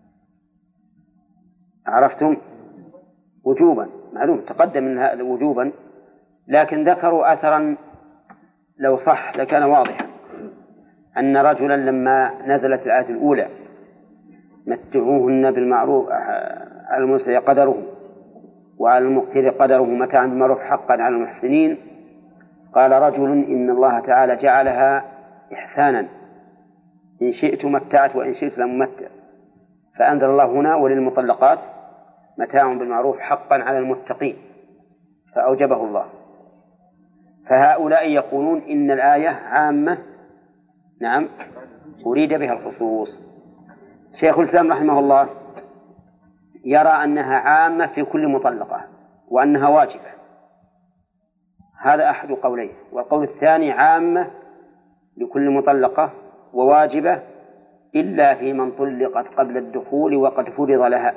عرفتم؟ وجوبا معلوم تقدم منها وجوبا، لكن ذكروا أثرا لو صح لكان واضحا، أن رجلا لما نزلت الآية الأولى متعوهن بالمعروف على المسيء قدره وعلى المقتر قدره متاعا بالمعروف حقا على المحسنين، قال رجل إن الله تعالى جعلها إحسانا، إن شئت متعت وإن شئت لم متع، فأنزل الله هنا وللمطلقات متاع بالمعروف حقا على المتقين، فأوجبه الله. فهؤلاء يقولون إن الآية عامة، نعم، أريد بها الخصوص. شيخ الإسلام رحمه الله يرى أنها عامة في كل مطلقة وأنها واجبة، هذا أحد قوليه. والقول الثاني عامة لكل مطلقة وواجبة إلا في من طلقت قبل الدخول وقد فرض لها،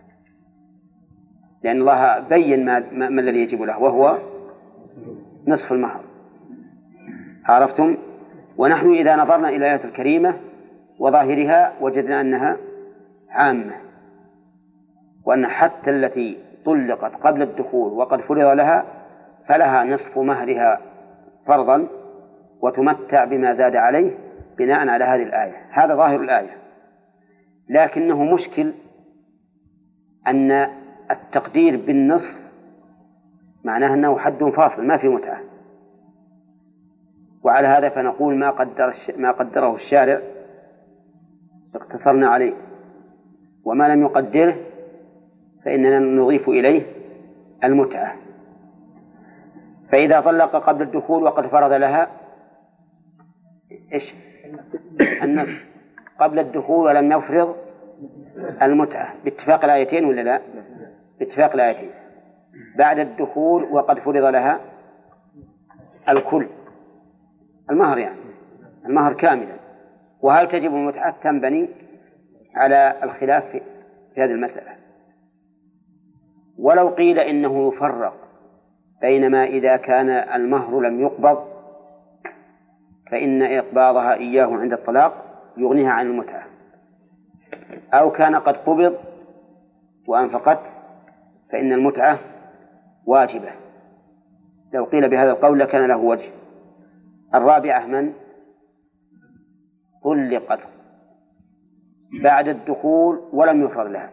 لأن الله بين ما الذي يجب له وهو نصف المهر. عرفتم؟ ونحن إذا نظرنا إلى الآية الكريمة وظاهرها وجدنا أنها عامة، وأن حتى التي طلقت قبل الدخول وقد فرض لها فلها نصف مهرها فرضا وتمتع بما زاد عليه بناء على هذه الآية. هذا ظاهر الآية، لكنه مشكل أن التقدير بالنصف معناه أنه حد فاصل ما في متعة، وعلى هذا فنقول ما قدره الشارع اقتصرنا عليه، وما لم يقدره فإننا نضيف إليه المتعة. فإذا طلق قبل الدخول وقد فرض لها إيش؟ النصف قبل الدخول ولم يفرض المتعة، باتفاق الآيتين ولا لا؟ باتفاق الآيتين. بعد الدخول وقد فرض لها الكل، المهر يعني المهر كاملا. وهل تجب المتعة؟ تنبني على الخلاف في هذه المسألة. ولو قيل إنه يفرق بينما إذا كان المهر لم يقبض فإن إقباضها إياه عند الطلاق يغنيها عن المتعة، أو كان قد قبض وأنفقت فإن المتعة واجبة. لو قيل بهذا القول لكان له وجه. الرابعة من طلقت بعد الدخول ولم يفرض لها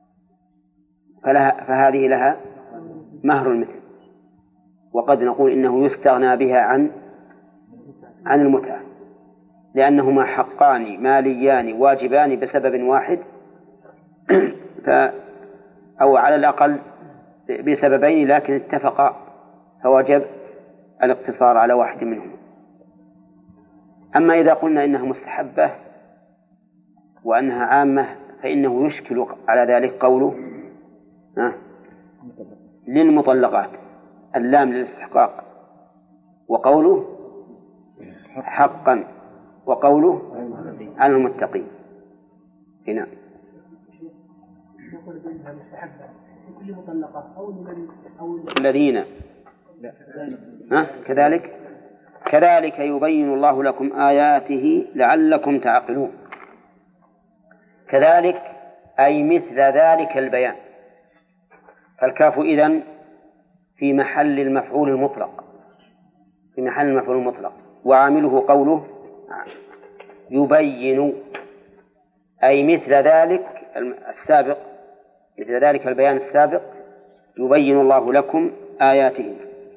فهذه لها مهر المثل، وقد نقول إنه يستغنى بها عن المتعة، لأنهما حقان ماليان واجبان بسبب واحد أو على الأقل بسببين لكن اتفقا فوجب الاقتصار على واحد منهم. أما إذا قلنا إنها مستحبة وأنها عامة فإنه يشكل على ذلك قوله للمطلقات، اللام للاستحقاق، وقوله حقا، وقوله على المتقين. هنا نقول بأنها مستحبة لكل مطلقة أو الذين كذلك يبين الله لكم آياته لعلكم تعقلون. كذلك أي مثل ذلك البيان، فالكاف إذن في محل المفعول المطلق، وعامله قوله يبين أي مثل ذلك السابق، مثل ذلك البيان السابق يبين الله لكم آياته.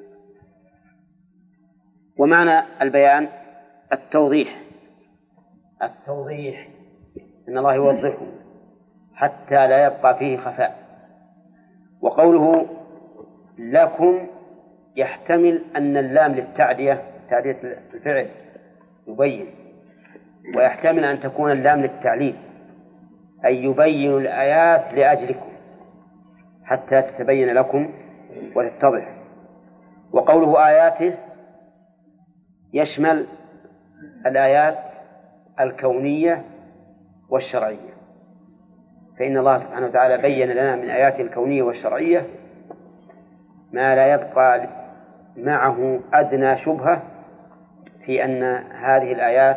ومعنى البيان التوضيح، التوضيح إن الله يوضحه حتى لا يبقى فيه خفاء. وقوله لكم يحتمل أن اللام للتعدية، تعدية الفعل يبين، ويحتمل أن تكون اللام للتعليل، أي يبين الآيات لأجلكم حتى تتبين لكم وتتضح. وقوله آياته يشمل الآيات الكونية والشرعية، فإن الله سبحانه وتعالى بين لنا من آياته الكونية والشرعية ما لا يبقى معه أدنى شبهة في أن هذه الآيات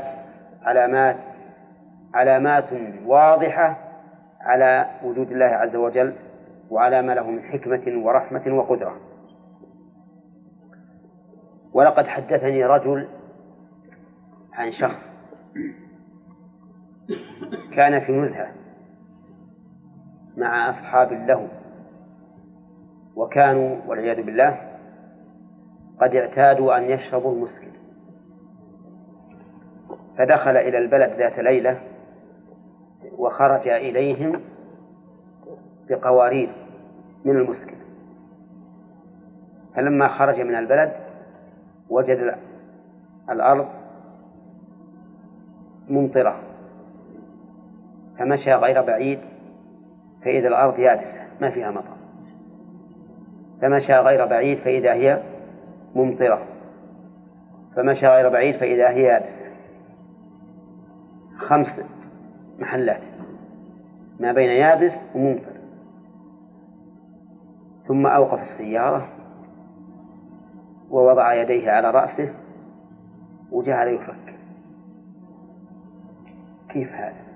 علامات واضحة على وجود الله عز وجل وعلى ما له من حكمة ورحمة وقدرة. ولقد حدثني رجل عن شخص كان في نزهة مع أصحاب له، وكانوا والعياذ بالله قد اعتادوا أن يشربوا المسكر، فدخل إلى البلد ذات ليلة وخرج إليهم بقوارير من المسكر. فلما خرج من البلد وجد الأرض ممطرة، فمشى غير بعيد فإذا الأرض يابسة ما فيها مطر، فمشى غير بعيد فإذا هي ممطرة، فمشى غير بعيد فإذا هي يابسة. 5 محلات ما بين يابس وممطر. ثم أوقف السيارة ووضع يديه على رأسه وجعل يفكر كيف هذا؟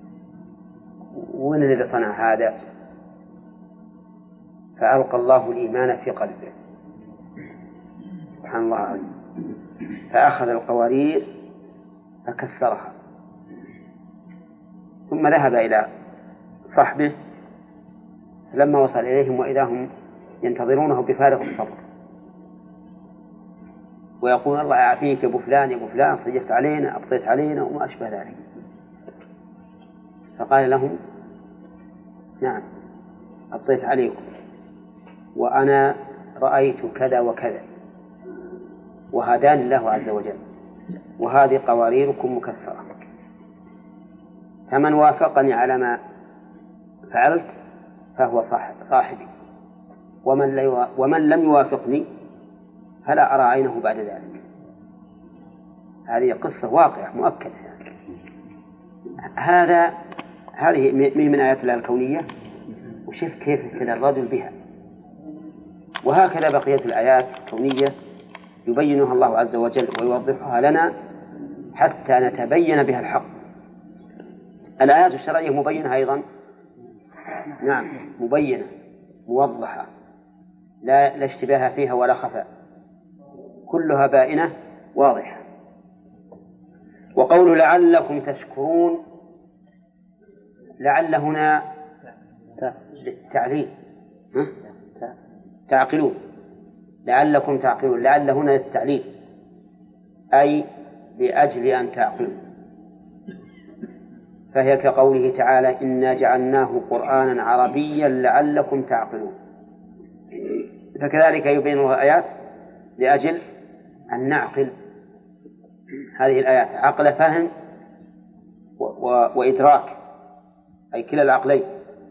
وين الذي صنع هذا؟ فألقى الله الإيمان في قلبه سبحان الله العظيم، فأخذ القوارير فكسرها، ثم ذهب إلى صحبه، لما وصل إليهم وإذا هم ينتظرونه بفارغ الصبر ويقول الله يعافيك يا أبو فلان يا أبو فلان، صيحت علينا أبطيت علينا وما أشبه ذلك. فقال لهم نعم أبطيت عليكم وأنا رأيت كذا وكذا وهداني الله عز وجل، وهذه قواريركم مكسرة، فمن وافقني على ما فعلت فهو صاحبي، ومن لم يوافقني فلا أرى عينه بعد ذلك. هذه قصة واقعة مؤكدة. هذه من آيات الله الكونية، وشوف كيف ابتلى الرجل بها. وهكذا بقية الآيات الكونية يبينها الله عز وجل ويوضحها لنا حتى نتبين بها الحق. الآيات الشرعية مبينة أيضا، نعم مبينة موضحة لا اشتباه فيها ولا خفاء، كلها بائنة واضحة. وقول لعلكم تشكرون، لعل هنا للتعليل تعقلون، لعلكم تعقلون، لعل هنا للتعليل أي لأجل أن تعقلوا، فهي كقوله تعالى إنا جعلناه قرآنا عربيا لعلكم تعقلون. فكذلك يبين الآيات لأجل أن نعقل هذه الآيات عقل فهم وإدراك، أي كلا العقلين.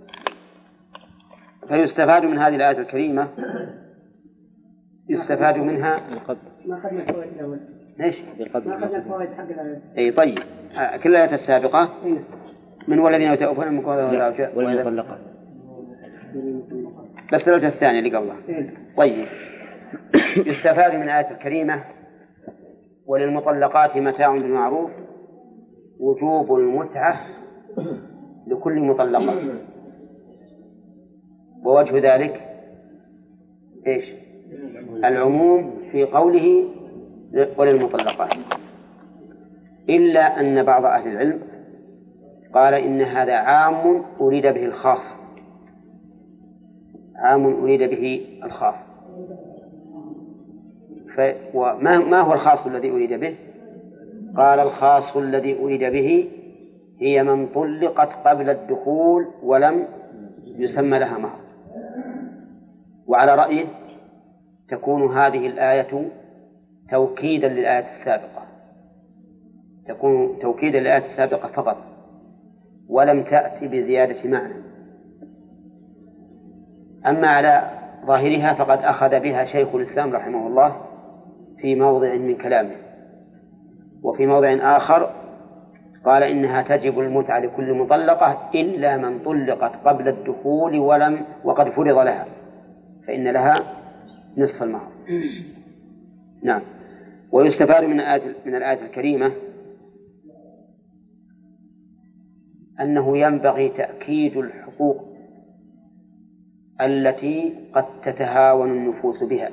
فيستفاد من هذه الآية الكريمة، يستفاد منها ما أخذنا الفوائد الأول. إيش؟ ما أخذنا الفوائد حق الآية. أي طيب، كل الآيات السابقة من والذين يتوفون منكم والمطلقات، بس الآية الثانية اللي قبلها. طيب، يستفاد من الآية الكريمة وللمطلقات متاع بالمعروف وجوب المتعة لكل مطلقة. ووجه ذلك إيش؟ العموم في قوله وللمطلقات، إلا أن بعض أهل العلم قال إن هذا عام أريد به الخاص، عام أريد به الخاص. ما هو الخاص الذي أريد به؟ قال الخاص الذي أريد به هي من طلقت قبل الدخول ولم يسمى لها مهر. وعلى رأيه تكون هذه الآية توكيدا للآية السابقة، تكون توكيدا للآية السابقة فقط، ولم تأتي بزيادة معنى. أما على ظاهرها فقد أخذ بها شيخ الإسلام رحمه الله في موضع من كلامه، وفي موضع آخر قال إنها تجب المتعة لكل مطلقة إلا من طلقت قبل الدخول وقد فرض لها، فإن لها نصف المهر. نعم. ويستفاد من الآية الكريمة أنه ينبغي تأكيد الحقوق التي قد تتهاون النفوس بها.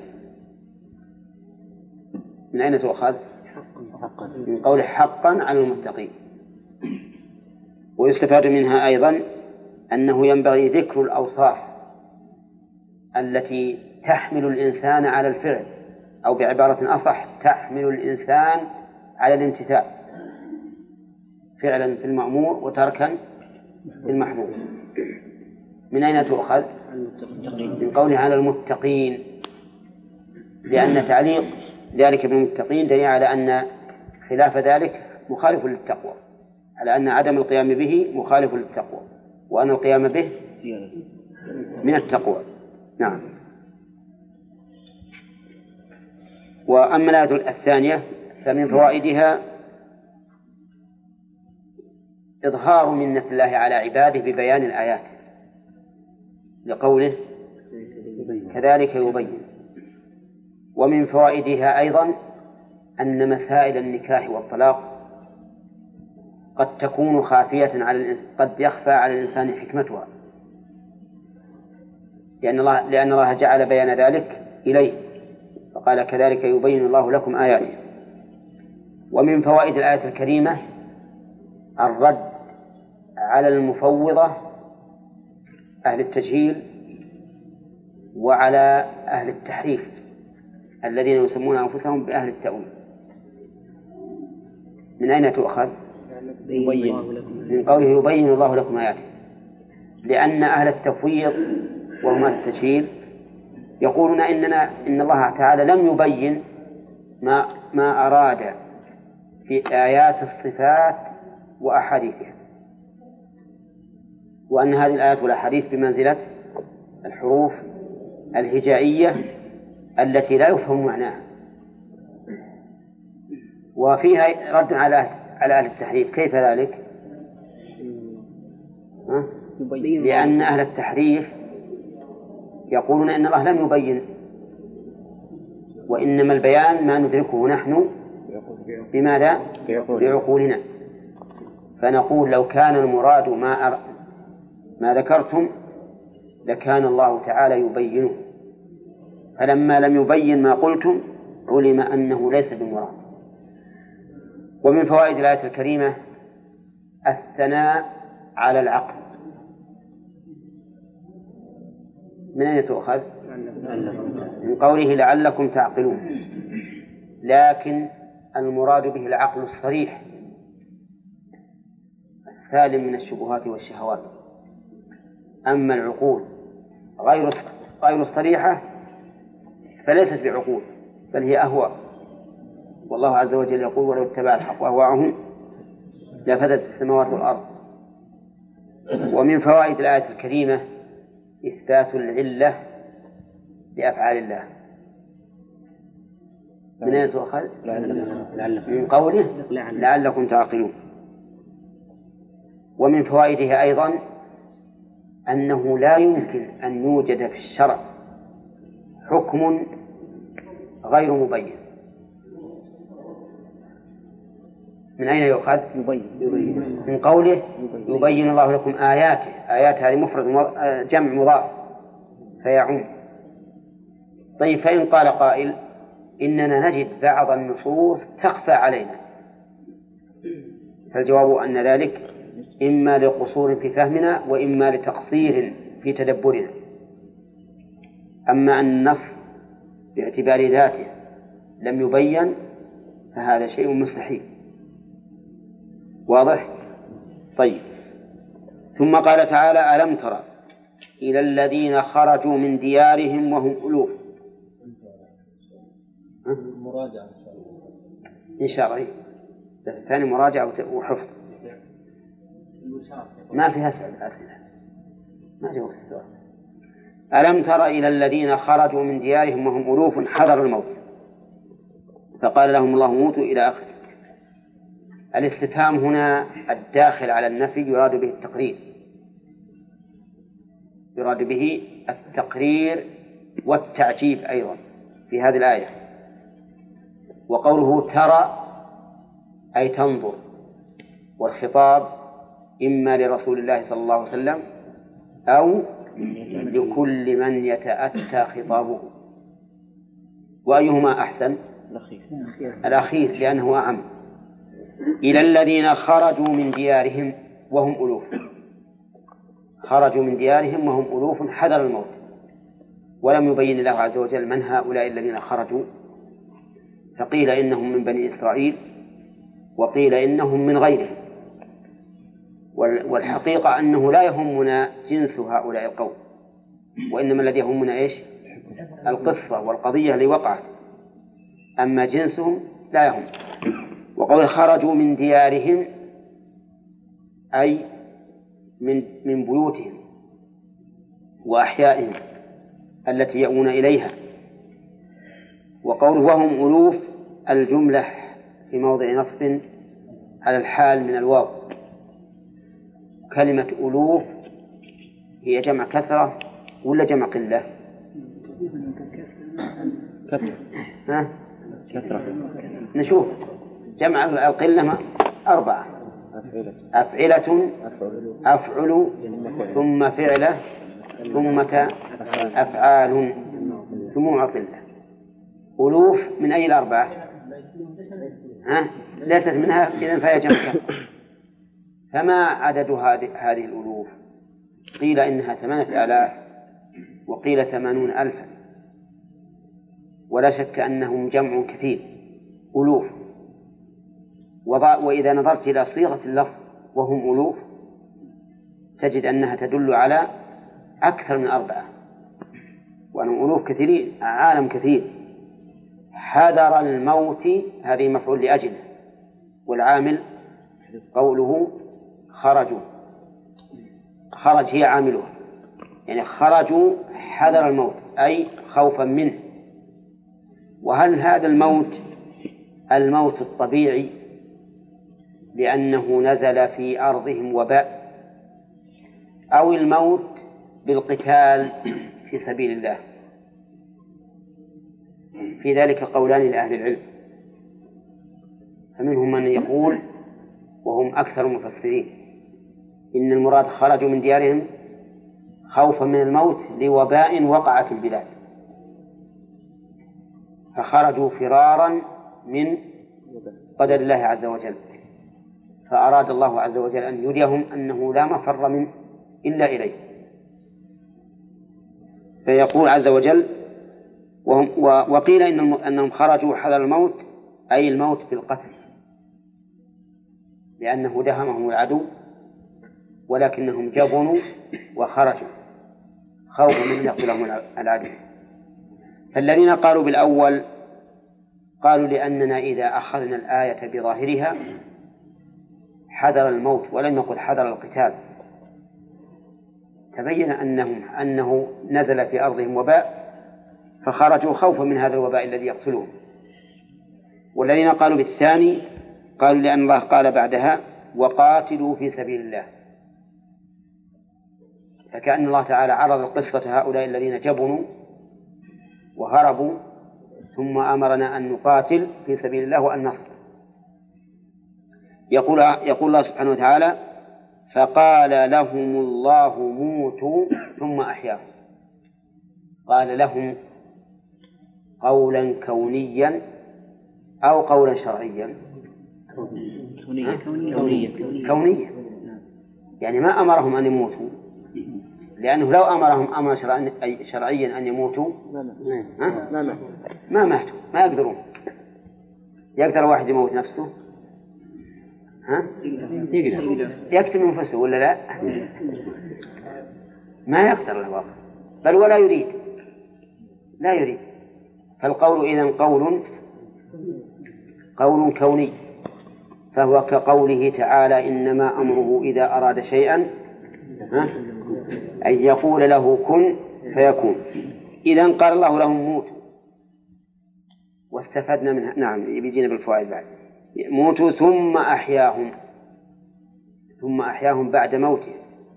من أين تؤخذ؟ من قول حقا على المتقين. ويستفاد منها أيضا أنه ينبغي ذكر الأوصاف التي تحمل الإنسان على الفعل، أو بعبارة أصح تحمل الإنسان على الامتثال، فعلا في المأمور وتركا في المحظور. من أين تؤخذ؟ من قوله على المتقين، لأن تعليق ذلك بالمتقين دليل على أن خلاف ذلك مخالف للتقوى، على أن عدم القيام به مخالف للتقوى، وأن القيام به من التقوى. نعم. وأما الآية الثانية فمن فوائدها إظهار منة الله على عباده ببيان الآيات، لقوله كذلك يبين. ومن فوائدها أيضا أن مسائل النكاح والطلاق قد تكون خافية قد يخفى على الإنسان حكمتها، لأن الله جعل بيان ذلك إليه، فقال كذلك يبين الله لكم آياته. ومن فوائد الآية الكريمة الرد على المفوضة أهل التجهيل وعلى أهل التحريف الذين يسمون أنفسهم بأهل التأويل. من أين تؤخذ؟ من قوله يبين الله لكم آياته، لأن أهل التفويض وهم أهل التجهيل يقولون إن الله تعالى لم يبين ما أراد في آيات الصفات وأحاديثها، وأن هذه الآيات والأحاديث بمنزلة الحروف الهجائية التي لا يفهم معناها. وفيها رد على أهل التحريف. كيف ذلك؟ لأن أهل التحريف يقولون إن الله لم يبين، وإنما البيان ما ندركه نحن بماذا؟ بعقولنا. فنقول لو كان المراد ما ذكرتم لكان الله تعالى يبينه، فلما لم يبين ما قلتم علم أنه ليس بمراد. ومن فوائد الآية الكريمة الثناء على العقل. من أين تؤخذ؟ من قوله لعلكم تعقلون، لكن المراد به العقل الصريح السالم من الشبهات والشهوات. أما العقول غير الصريحة فليست بعقول بل هي أهواء، والله عز وجل يقول ولو اتبع الحق أهواءهم لفسدت السماوات والأرض. ومن فوائد الآية الكريمة إثبات العلة لأفعال الله. من أين تؤخذ؟ من قوله لعلكم تعقلون. ومن فوائدها أيضا أنه لا يمكن أن يوجد في الشرع حكم غير مبين. من أين يؤخذ؟ من قوله يبين الله لكم آياته. آيات هذه مفرد جمع مضاف فيعم. طيب فإن قال قائل إننا نجد بعض النصوص تخفى علينا، فالجواب أن ذلك إما لقصور في فهمنا وإما لتقصير في تدبرنا. أما أن النص باعتبار ذاته لم يبين فهذا شيء مستحيل. واضح؟ طيب. ثم قال تعالى: ألم ترى إلى الذين خرجوا من ديارهم وهم ألوف. مراجعة إن شاء الله. الثاني مراجعة وحفظ. ما فيها أسئلة، ما جاوب السؤال. ألم تر إلى الذين خرجوا من ديارهم وهم ألوف حذر الموت فقال لهم الله موتوا إلى آخره. الاستفهام هنا الداخل على النفي يراد به التقرير، يراد به التقرير والتعجيب أيضا في هذه الآية. وقوله ترى أي تنظر، والخطاب إما لرسول الله صلى الله عليه وسلم أو لكل من يتأتى خطابه. وأيهما أحسن؟ الأخير لأنه أعم. إلى الذين خرجوا من ديارهم وهم ألوف، خرجوا من ديارهم وهم ألوف حذر الموت، ولم يبين الله عز وجل من هؤلاء الذين خرجوا، فقيل إنهم من بني إسرائيل وقيل إنهم من غيرهم. والحقيقة أنه لا يهمنا جنس هؤلاء القوم، وإنما الذي يهمنا إيش؟ القصة والقضية اللي وقعت، أما جنسهم لا يهم. وقول خرجوا من ديارهم أي من بيوتهم وأحيائهم التي يأوون إليها. وقول وهم ألوف الجملة في موضع نصب على الحال من الواو. كلمة ألوف هي جمع كثرة ولا جمع قلة؟ كثرة. نشوف جمع القلة 4: أفعلة، أفعل، ثم فعلة، ثم أفعال، جموع قلة. ألوف من أي الأربعة؟ ليست منها، إذن فهي جمع كثرة. فما عدد هذه الألوف؟ قيل إنها 8,000 وقيل 80,000، ولا شك أنهم جمع كثير ألوف. وإذا نظرت إلى صيغة اللفظ وهم ألوف تجد أنها تدل على أكثر من 4، وأنهم ألوف كثيرين، عالم كثير. حذر الموت هذه مفعول لأجله، والعامل قوله خرجوا، خرج هي عاملها، يعني خرجوا حذر الموت أي خوفا منه. وهل هذا الموت الطبيعي لأنه نزل في أرضهم وباء، أو الموت بالقتال في سبيل الله؟ في ذلك قولان لأهل العلم، فمنهم من يقول وهم أكثر المفسرين إن المراد خرجوا من ديارهم خوفا من الموت لوباء وقع في البلاد، فخرجوا فرارا من قدر الله عز وجل، فأراد الله عز وجل أن يريهم أنه لا مفر منه إلا إليه. فيقول عز وجل وقيل أنهم خرجوا حذر الموت أي الموت بالقتل، لأنه دهمهم العدو ولكنهم جبنوا وخرجوا خوفا من يقتلهم العدو. فالذين قالوا بالأول قالوا لأننا إذا أخذنا الآية بظاهرها حذر الموت ولم يقل حذر القتال، تبين أنه نزل في أرضهم وباء فخرجوا خوفا من هذا الوباء الذي يقتلهم. والذين قالوا بالثاني قالوا لأن الله قال بعدها وقاتلوا في سبيل الله، فكأن الله تعالى عرض قصة هؤلاء الذين جبنوا وهربوا ثم أمرنا أن نقاتل في سبيل الله وأن نصر. يقول الله سبحانه وتعالى فقال لهم الله موتوا ثم أحياهم. قال لهم قولا كونيا أو قولا شرعيا؟ كونيا. يعني ما أمرهم أن يموتوا، لأنه لو أمرهم أمر شرعيا أن يموتوا ما ماتوا، ما يقدرون. يقدر واحد يموت نفسه؟ يقتل نفسه ولا لا؟ ما يقدر الواقع، بل ولا يريد، لا يريد. فالقول إذن قول كوني، فهو كقوله تعالى: إنما أمره إذا أراد شيئا أن يقول له كن فيكون. إذن قال الله لهم موتوا، واستفدنا منها. نعم، يجينا بالفوائد بعد. موتوا ثم أحياهم بعد موته.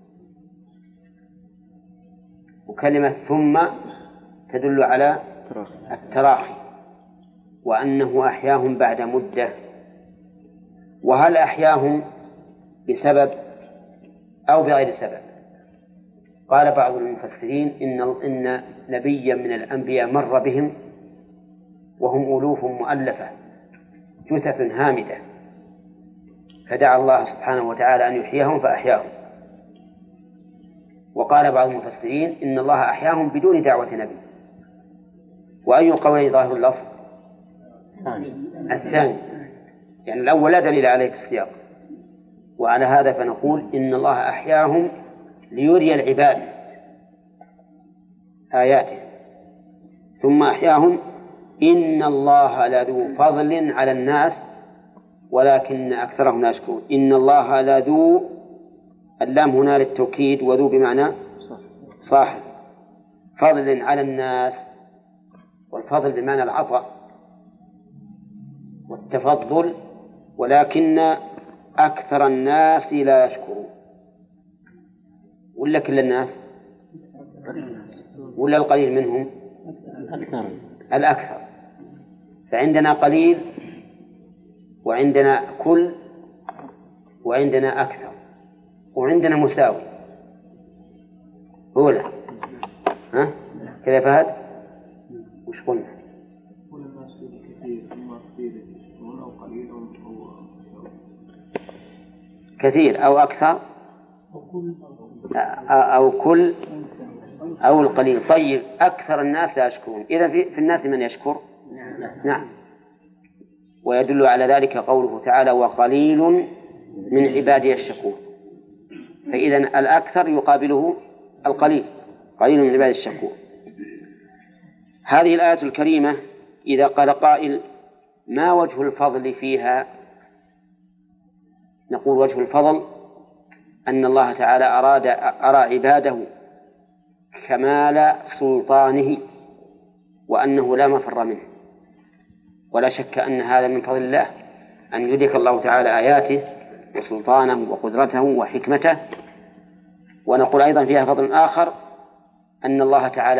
وكلمة ثم تدل على التراخي، وأنه أحياهم بعد مدة. وهل أحياهم بسبب أو بغير سبب؟ قال بعض المفسرين إن نبيا من الأنبياء مر بهم وهم ألوف مؤلفة جثث هامدة، فدعا الله سبحانه وتعالى أن يحييهم فأحياهم. وقال بعض المفسرين إن الله أحياهم بدون دعوة نبي. وأي قولي ظاهر اللفظ؟ الثاني، يعني الأول لا دليل عليه في السياق. وعلى هذا فنقول إن الله أحياهم ليري العباد آياته. ثم أحياهم إن الله لذو فضل على الناس ولكن أكثرهم لا يشكرون. إن الله لذو، اللام هنا للتوكيد، وذو بمعنى صاحب، فضل على الناس، والفضل بمعنى العطاء والتفضل، ولكن أكثر الناس لا يشكرون. ولا كل الناس؟ ولا القليل منهم؟ الأكثر. فعندنا قليل، وعندنا كل، وعندنا أكثر، وعندنا مساوي. هو لا؟ كذا فهد؟ وش قلنا؟ كثير أو أكثر أو كل أو القليل. طيب، أكثر الناس لا يشكرون، إذا في الناس من يشكر؟ نعم. ويدل على ذلك قوله تعالى: وقليل من عبادي الشكور. فإذا الأكثر يقابله القليل، قليل من عبادي الشكور. هذه الآية الكريمة إذا قال قائل: ما وجه الفضل فيها؟ نقول: وجه الفضل أن الله تعالى أرى عباده كمال سلطانه، وأنه لا مفر منه. ولا شك أن هذا من فضل الله، أن يدرك الله تعالى آياته وسلطانه وقدرته وحكمته. ونقول أيضا فيها فضل آخر، أن الله تعالى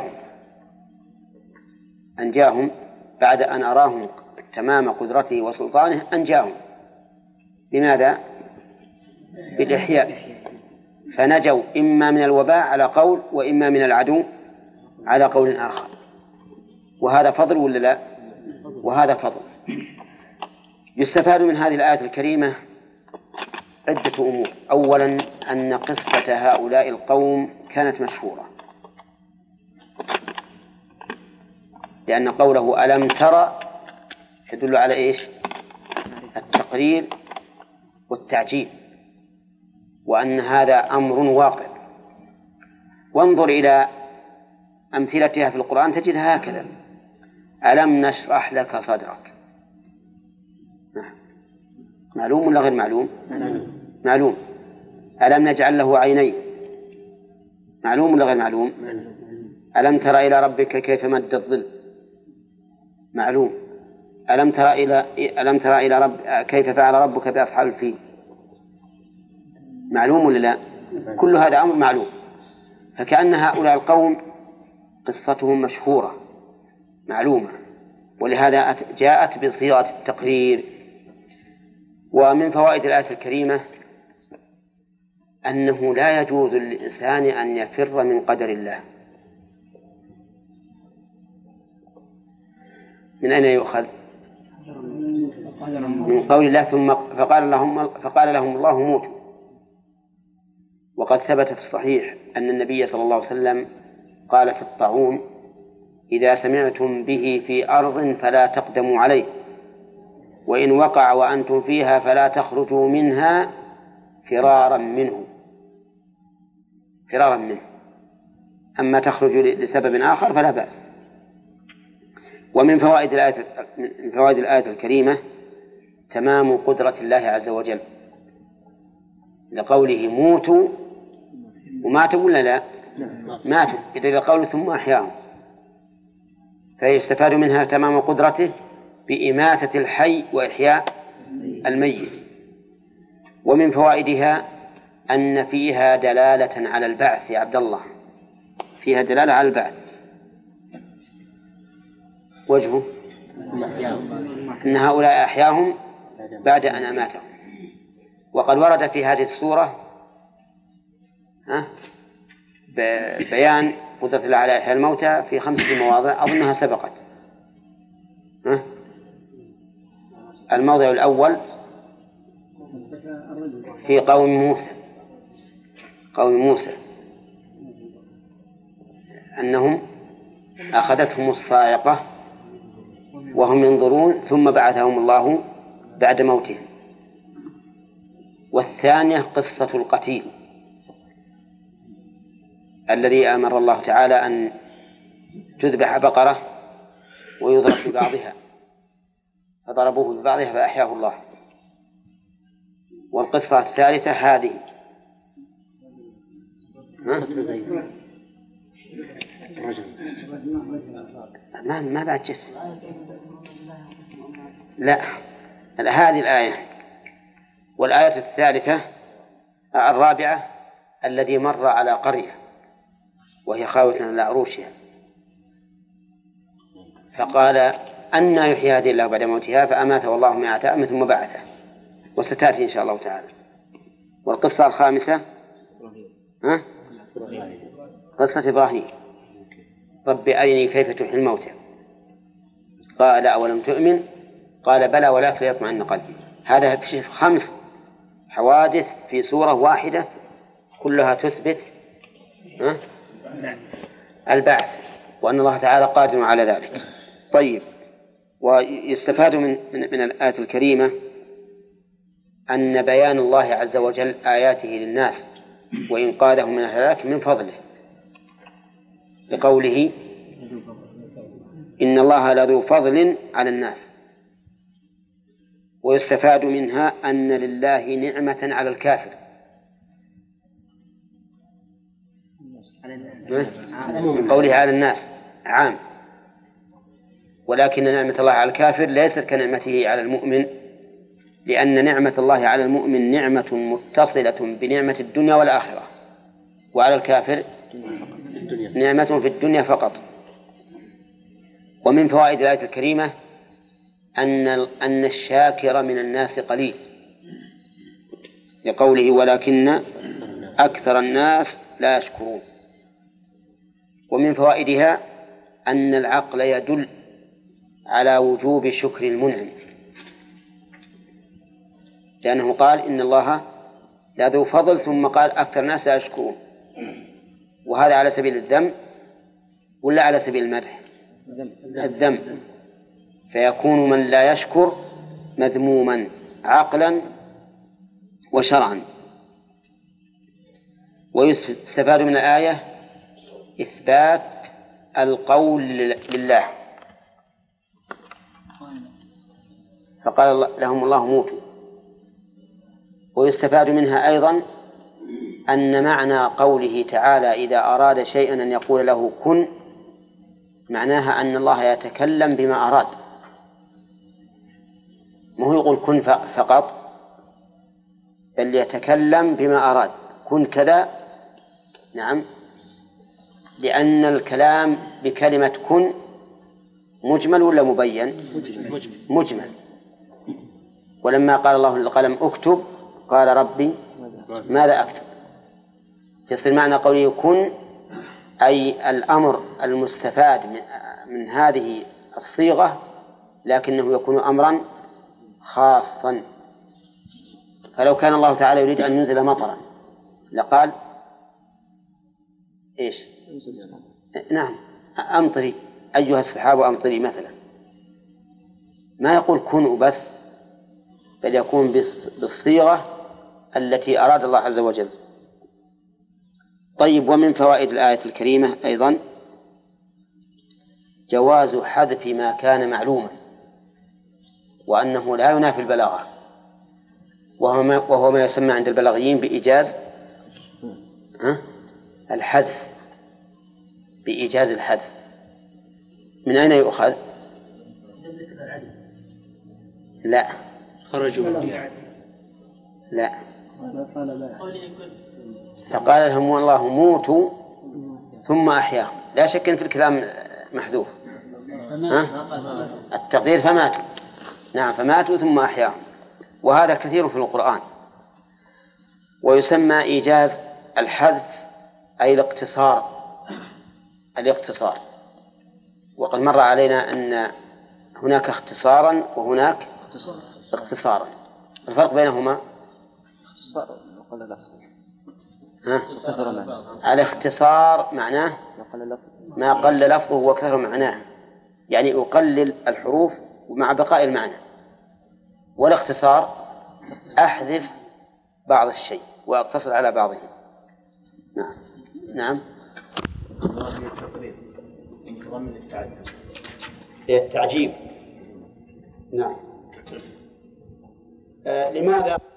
أنجاهم بعد أن أراهم تمام قدرته وسلطانه، أنجاهم. بماذا؟ بالإحياء، فنجوا إما من الوباء على قول، وإما من العدو على قول آخر. وهذا فضل ولا لا؟ وهذا فضل. يستفاد من هذه الآية الكريمة عدة أمور. أولا، أن قصة هؤلاء القوم كانت مشهورة، لأن قوله ألم ترى يدل على إيش؟ التقرير والتعجيل، وأن هذا أمر واقع. وانظر إلى أمثلتها في القرآن تجدها هكذا: ألم نشرح لك صدرك. معلوم ولا غير معلوم؟ معلوم. ألم نجعل له عينين. معلوم ولا غير معلوم؟ ألم ترى إلى ربك كيف مد الظل. معلوم. ألم ترى إلى كيف فعل ربك بأصحاب الفيل. معلوم ولا لا؟ كل هذا أمر معلوم. فكأن هؤلاء القوم قصتهم مشهورة معلومة، ولهذا جاءت بصيغة التقرير. ومن فوائد الآية الكريمة أنه لا يجوز للإنسان أن يفر من قدر الله. من أين يؤخذ؟ من قول الله: ثم فقال لهم الله موتوا. وقد ثبت في الصحيح أن النبي صلى الله عليه وسلم قال في الطاعون: إذا سمعتم به في أرض فلا تقدموا عليه، وإن وقع وأنتم فيها فلا تخرجوا منها فرارا منه. أما تخرج لسبب آخر فلا بأس. ومن فوائد الآية الكريمة تمام قدرة الله عز وجل، لقوله موتوا، وماتوا ولا لا؟ ماتوا، إذا قوله ثم أحياهم، فيستفاد منها تمام قدرته بإماتة الحي وإحياء الميت. ومن فوائدها أن فيها دلالة على البعث. يا عبد الله، فيها دلالة على البعث. وجهه أن هؤلاء أحياهم بعد أن أماتهم. وقد ورد في هذه السورة بيان قدرة الله على إحياء الموتى في 5 مواضع أظنها سبقت. الموضع الأول في قوم موسى أنهم أخذتهم الصاعقة وهم ينظرون ثم بعثهم الله بعد موتهم. والثانية قصة القتيل الذي أمر الله تعالى أن تذبح بقرة ويضرب ببعضها، فضربوه ببعضها فأحياه الله. والقصة الثالثة هذه ما بعد جس. لا، هذه الآية. والآية الثالثة الرابعة الذي مر على قرية وهي خاوية على عروشها فقال: أنى يحيي هذه الله بعد موتها، فأماته الله 100 عام ثم بعثه، وستأتي إن شاء الله تعالى. والقصة الخامسة قصة إبراهيم: رب أرني كيف تحيي الموتى، قال: أولم تؤمن؟ قال: بلى ولكن ليطمئن قلبي. هذا في 5 حوادث في سورة واحدة كلها تثبت البعث، وأن الله تعالى قادر على ذلك. طيب، ويستفاد من الآية الكريمة أن بيان الله عز وجل آياته للناس وإنقاذهم من الهلاك من فضله، لقوله: إن الله لذو فضل على الناس. ويستفاد منها أن لله نعمة على الكافر، قوله على الناس عام، ولكن نعمة الله على الكافر ليست كنعمته على المؤمن، لأن نعمة الله على المؤمن نعمة متصلة بنعمة الدنيا والآخرة، وعلى الكافر نعمة في الدنيا فقط. ومن فوائد الآية الكريمة أن الشاكر من الناس قليل، لقوله: ولكن أكثر الناس لا يشكرون. ومن فوائدها أن العقل يدل على وجوب شكر المنعم، لأنه قال: إن الله لذو فضل، ثم قال: أكثر الناس لا يشكرون. وهذا على سبيل الذم ولا على سبيل المدح؟ الذم، فيكون من لا يشكر مذموما عقلا وشرعا. ويستفاد من الآية إثبات القول لله، فقال لهم الله موتوا. ويستفاد منها أيضا أن معنى قوله تعالى إذا أراد شيئا أن يقول له كن، معناها أن الله يتكلم بما أراد، ما هو يقول كن فقط، بل يتكلم بما أراد. كن كذا، نعم، لأن الكلام بكلمة كن مجمل ولا مبين؟ مجمل. ولما قال الله للقلم اكتب قال ربي ماذا أكتب، يصير معنى قوله كن أي الأمر المستفاد من هذه الصيغة، لكنه يكون أمرا خاصا. فلو كان الله تعالى يريد أن ينزل مطرا لقال إيش؟ نعم، أمطري أيها السحاب أمطري مثلا، ما يقول كن وبس، بل يكون بالصيغة التي أراد الله عز وجل. طيب، ومن فوائد الآية الكريمة أيضا جواز حذف ما كان معلوما، وأنه لا ينافي البلاغة، وهو ما يسمى عند البلاغيين بإيجاز الحذف، بإيجاز الحذف. من أين يؤخذ؟ لا، خرجوا لا، فقال لهم الله موتوا ثم أحياهم، لا شك أن في الكلام محذوف، التقدير فماتوا، نعم، فماتوا ثم أحياهم، وهذا كثير في القرآن. ويسمى إيجاز الحذف أي الاقتصار، وقد مر علينا أن هناك اختصارا وهناك اختصارا. الفرق بينهما الاختصار معناه ما قل لفظه وكثر معناه، يعني أقلل الحروف مع بقاء المعنى. والاختصار أحذف بعض الشيء وأقتصر على بعضه. نعم، نعم. التعجيب، نعم. لماذا